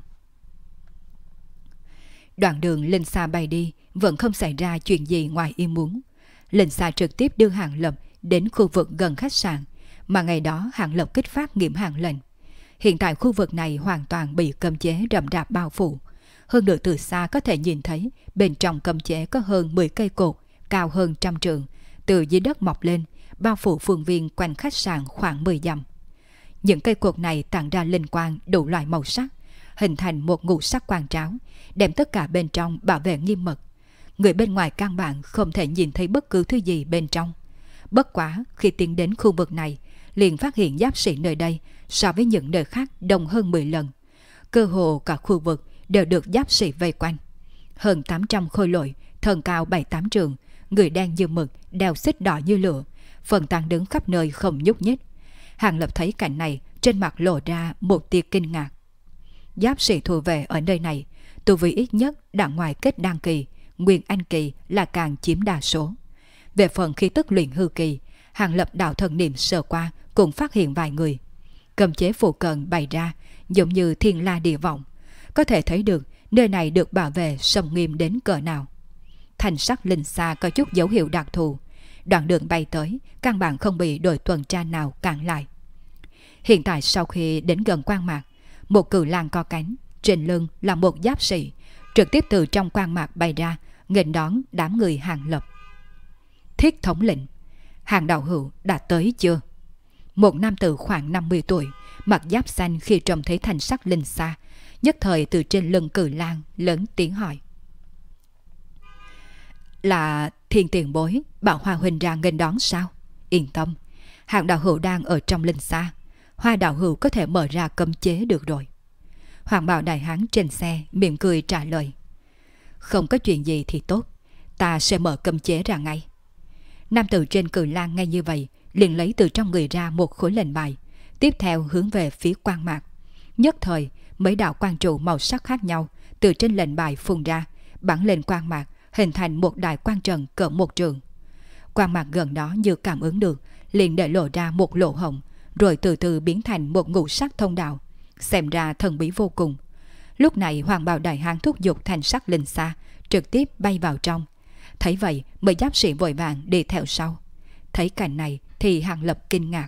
Đoạn đường linh xa bay đi vẫn không xảy ra chuyện gì ngoài ý muốn. Linh xa trực tiếp đưa Hàng Lập đến khu vực gần khách sạn mà ngày đó Hàng Lập kích phát nghiệm hàng lệnh. Hiện tại khu vực này hoàn toàn bị cấm chế rậm rạp bao phủ. Hơn nữa từ xa có thể nhìn thấy bên trong cấm chế có hơn 10 cây cột cao hơn 100 trượng từ dưới đất mọc lên, bao phủ phương viên quanh khách sạn khoảng 10 dặm. Những cây cột này tản ra linh quang đủ loại màu sắc, hình thành một ngũ sắc quang tráo, đem tất cả bên trong bảo vệ nghiêm mật. Người bên ngoài căn bản không thể nhìn thấy bất cứ thứ gì bên trong. Bất quá khi tiến đến khu vực này, liền phát hiện giáp sĩ nơi đây so với những nơi khác đông hơn 10 lần. Cơ hồ cả khu vực đều được giáp sĩ vây quanh. Hơn 800 khôi lỗi, thân cao 7-8 trượng, người đen như mực, đeo xích đỏ như lửa, phần tán đứng khắp nơi không nhúc nhích. Hàng Lập thấy cảnh này, trên mặt lộ ra một tia kinh ngạc. Giáp sĩ thuộc về ở nơi này, tu vi ít nhất đã ngoài kết đan kỳ, nguyên anh kỳ là càng chiếm đa số. Về phần khí tức luyện hư kỳ, Hàng Lập đạo thần niệm sơ qua cũng phát hiện vài người. Cấm chế phụ cận bày ra giống như thiên la địa vọng, có thể thấy được nơi này được bảo vệ sầm nghiêm đến cỡ nào. Thành sắc linh xa có chút dấu hiệu đặc thù, đoạn đường bay tới căn bản không bị đội tuần tra nào cản lại. Hiện tại sau khi đến gần quang mạc, một cự lang có cánh, trên lưng là một giáp sĩ, trực tiếp từ trong quang mạc bay ra, nghênh đón đám người Hàng Lập. Thiết thống lĩnh, Hàng đạo hữu đã tới chưa? Một nam tử khoảng 50 tuổi, mặc giáp xanh khi trông thấy thành sắc linh xa, nhất thời từ trên lưng cự lang lớn tiếng hỏi. Là Thiên tiền bối bảo Hoa huynh ra nghênh đón sao? Yên tâm, Hàng đạo hữu đang ở trong linh xa, Hoa đạo hữu có thể mở ra cấm chế được rồi. Hoàng bào đại hán trên xe mỉm cười trả lời. Không có chuyện gì thì tốt, ta sẽ mở cấm chế ra ngay. Nam tử trên cự lang ngay như vậy liền lấy từ trong người ra một khối lệnh bài, tiếp theo hướng về phía quang mạc. Nhất thời mấy đạo quang trụ màu sắc khác nhau từ trên lệnh bài phun ra, bắn lên quang mạc, hình thành một đại quang trận cỡ 1 trượng. Quang mạc gần đó như cảm ứng được, liền để lộ ra một lỗ hổng, rồi từ từ biến thành một ngũ sắc thông đạo, xem ra thần bí vô cùng. Lúc này hoàng bào đại hán thúc giục thành sắc linh xa, trực tiếp bay vào trong. Thấy vậy mấy giáp sĩ vội vàng đi theo sau. Thấy cảnh này thì Hàng Lập kinh ngạc.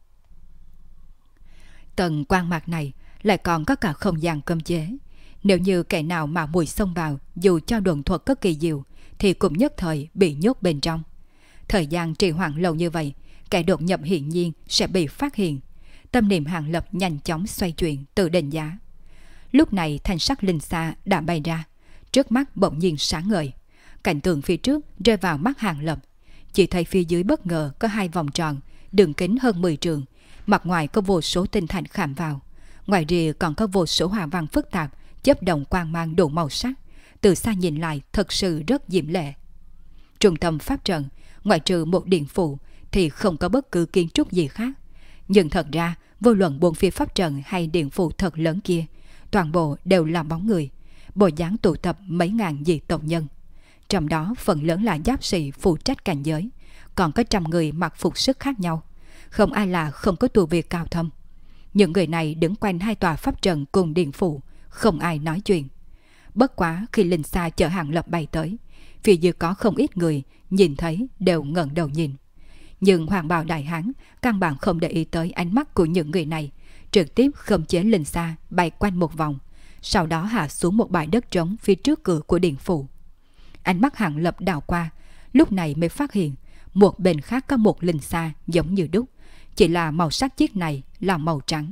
Tầng quang mạc này lại còn có cả không gian cấm chế. Nếu như kẻ nào mà mùi xông vào, dù cho đồn thuật có kỳ diệu, thì cũng nhất thời bị nhốt bên trong. Thời gian trì hoãn lâu như vậy, kẻ đột nhập hiển nhiên sẽ bị phát hiện. Tâm niệm Hàng Lập nhanh chóng xoay chuyển, tự định giá. Lúc này thanh sắc linh xa đã bay ra, trước mắt bỗng nhiên sáng ngời. Cảnh tượng phía trước rơi vào mắt Hàng Lập, chỉ thấy phía dưới bất ngờ có 2 vòng tròn, đường kính hơn 10 trượng, mặt ngoài có vô số tinh thạch khảm vào, ngoài rìa còn có vô số hoa văn phức tạp chớp động quang mang đủ màu sắc, từ xa nhìn lại thật sự rất diễm lệ. Trung tâm pháp trận, ngoại trừ một điện phủ thì không có bất cứ kiến trúc gì khác. Nhưng thật ra, vô luận bốn phía pháp trận hay điện phủ thật lớn kia, toàn bộ đều là bóng người, bộ dáng tụ tập mấy ngàn dị tộc nhân. Trong đó phần lớn là giáp sĩ phụ trách cảnh giới, còn có trăm người mặc phục sức khác nhau, không ai là không có tu vi cao thâm. Những người này đứng quanh hai tòa pháp trận cùng điện phủ, không ai nói chuyện. Bất quá khi Linh Sa chở Hàng Lập bay tới, phía dưới có không ít người nhìn thấy đều ngẩng đầu nhìn. Nhưng Hoàng Bào Đại Hán căn bản không để ý tới ánh mắt của những người này, trực tiếp khống chế Linh Sa bay quanh một vòng, sau đó hạ xuống một bãi đất trống phía trước cửa của điện phủ. Ánh mắt Hàng Lập đảo qua, lúc này mới phát hiện một bên khác có một Linh Sa giống như đúc, chỉ là màu sắc chiếc này là màu trắng.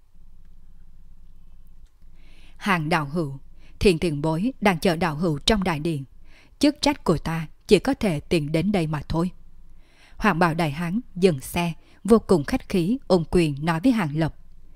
Hàng đạo hữu, Thiên Tiền Bối đang chờ đạo hữu trong đại điện. Chức trách của ta chỉ có thể tìm đến đây mà thôi. Hoàng Bào Đại Hán dừng xe, vô cùng khách khí ôm quyền nói với Hàng Lập.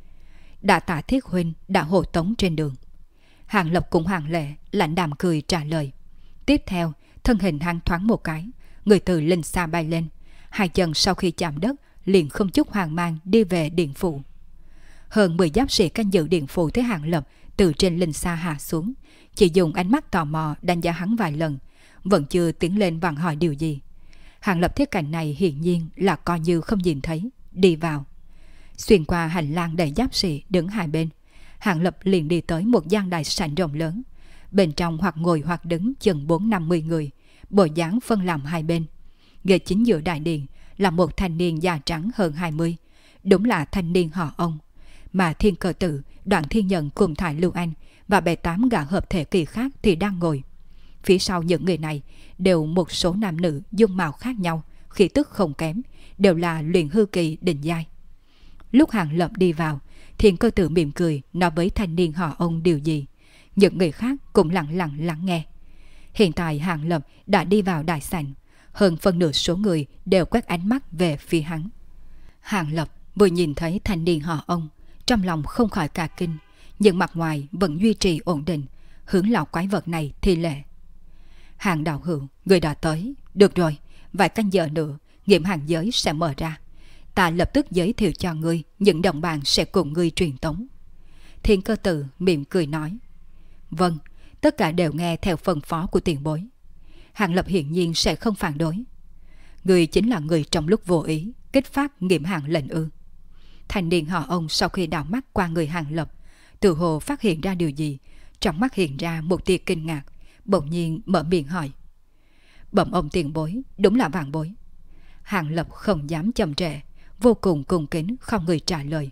Đã tạ Thiết huynh đã hộ tống trên đường. Hàng Lập cũng hoàng lệ, lạnh đạm cười trả lời. Tiếp theo, thân hình hắn thoáng một cái, người từ Linh Sa bay lên, hai chân sau khi chạm đất liền không chút hoang mang đi về điện phủ. Hơn 10 giáp sĩ canh giữ điện phủ thấy Hàng Lập từ trên Linh Sa hạ xuống, chỉ dùng ánh mắt tò mò đánh giá hắn vài lần, vẫn chưa tiến lên vặn hỏi điều gì. Hàng Lập thấy cảnh này hiển nhiên là coi như không nhìn thấy, đi vào. Xuyên qua hành lang đầy giáp sĩ đứng hai bên, Hàng Lập liền đi tới một gian đại sảnh rộng lớn. Bên trong hoặc ngồi hoặc đứng chừng 4-50 người, bộ dáng phân làm hai bên. Ghế chính giữa đại điện là một thanh niên da trắng hơn 20, đúng là thanh niên họ Ông. Mà Thiên Cơ Tử, Đoạn Thiên Nhận cùng Thải Lưu Anh và 7-8 gã hợp thể kỳ khác thì đang ngồi. Phía sau những người này đều một số nam nữ dung mạo khác nhau, khí tức không kém, đều là luyện hư kỳ đỉnh giai. Lúc Hàng Lập đi vào, Thiên Cơ Tử mỉm cười nói với thanh niên họ Ông điều gì. Những người khác cũng lặng lặng lắng nghe. Hiện tại Hàng Lập đã đi vào đại sảnh, hơn phân nửa số người đều quét ánh mắt về phía hắn. Hàng Lập vừa nhìn thấy thanh niên họ Ông, trong lòng không khỏi cả kinh, nhưng mặt ngoài vẫn duy trì ổn định, hướng lão quái vật này thi lễ. Hàng đạo hữu, người đã tới. Được rồi, vài canh giờ nữa nghiệm hàng giới sẽ mở ra. Ta lập tức giới thiệu cho ngươi những đồng bạn sẽ cùng ngươi truyền tống. Thiên Cơ Tử mỉm cười nói. Vâng, tất cả đều nghe theo phân phó của tiền bối. Hàng Lập hiển nhiên sẽ không phản đối. Ngươi chính là người trong lúc vô ý kích phát nghiệm hàng lệnh ư? Thanh niên họ Ông sau khi đảo mắt qua người Hàng Lập, tự hồ phát hiện ra điều gì, trong mắt hiện ra một tia kinh ngạc, bỗng nhiên mở miệng hỏi. Bẩm ông tiền bối, đúng là vạn bối. Hàng Lập không dám chậm trễ, vô cùng cung kính không người trả lời.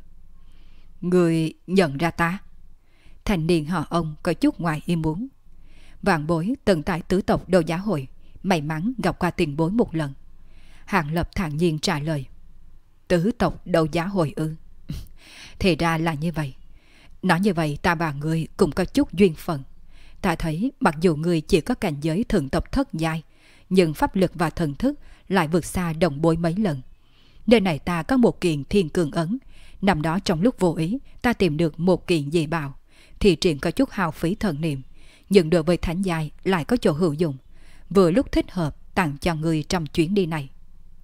Người nhận ra ta? Thanh niên họ Ông có chút ngoài ý muốn. Vạn bối từng tại tứ tộc Đấu Giá Hội, may mắn gặp qua tiền bối một lần. Hàng Lập thản nhiên trả lời. Tứ tộc Đấu Giá Hội ư? Thì ra là như vậy. Nói như vậy ta và người cũng có chút duyên phận. Ta thấy mặc dù người chỉ có cảnh giới thượng tộc thất giai, nhưng pháp lực và thần thức lại vượt xa đồng bối mấy lần. Nơi này ta có một kiện thiên cường ấn. Năm đó trong lúc vô ý ta tìm được một kiện dị bảo, thì triển có chút hao phí thần niệm, nhưng đối với thánh giai lại có chỗ hữu dụng, vừa lúc thích hợp tặng cho người trong chuyến đi này.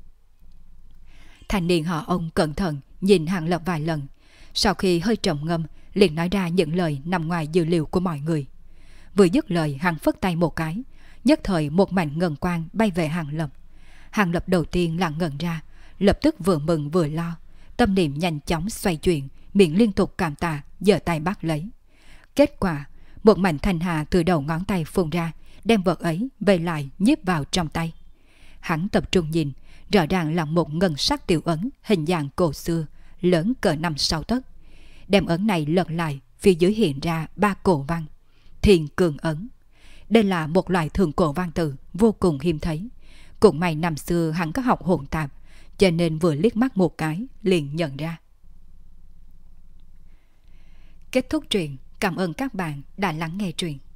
Thanh niên họ Ông cẩn thận nhìn Hàng Lập vài lần, sau khi hơi trầm ngâm liền nói ra những lời nằm ngoài dự liệu của mọi người. Vừa dứt lời, hắn phất tay một cái, nhất thời một mảnh ngân quang bay về Hàng Lập. Hàng Lập đầu tiên là ngẩn ra, lập tức vừa mừng vừa lo, tâm niệm nhanh chóng xoay chuyển, miệng liên tục cảm tạ, giơ tay bắt lấy. Kết quả, một mảnh thanh hà từ đầu ngón tay phun ra, đem vật ấy về lại nhiếp vào trong tay. Hắn tập trung nhìn, rõ ràng là một ngân sắc tiểu ấn hình dạng cổ xưa, lớn cỡ 5-6 tấc. Đem ấn này lật lại, phía dưới hiện ra 3 cổ văn. Thiên cường ấn. Đây là một loại thượng cổ văn tự vô cùng hiếm thấy. Cũng may năm xưa hắn có học hồn tạp, cho nên vừa liếc mắt một cái liền nhận ra. Kết thúc truyện. Cảm ơn các bạn đã lắng nghe truyện.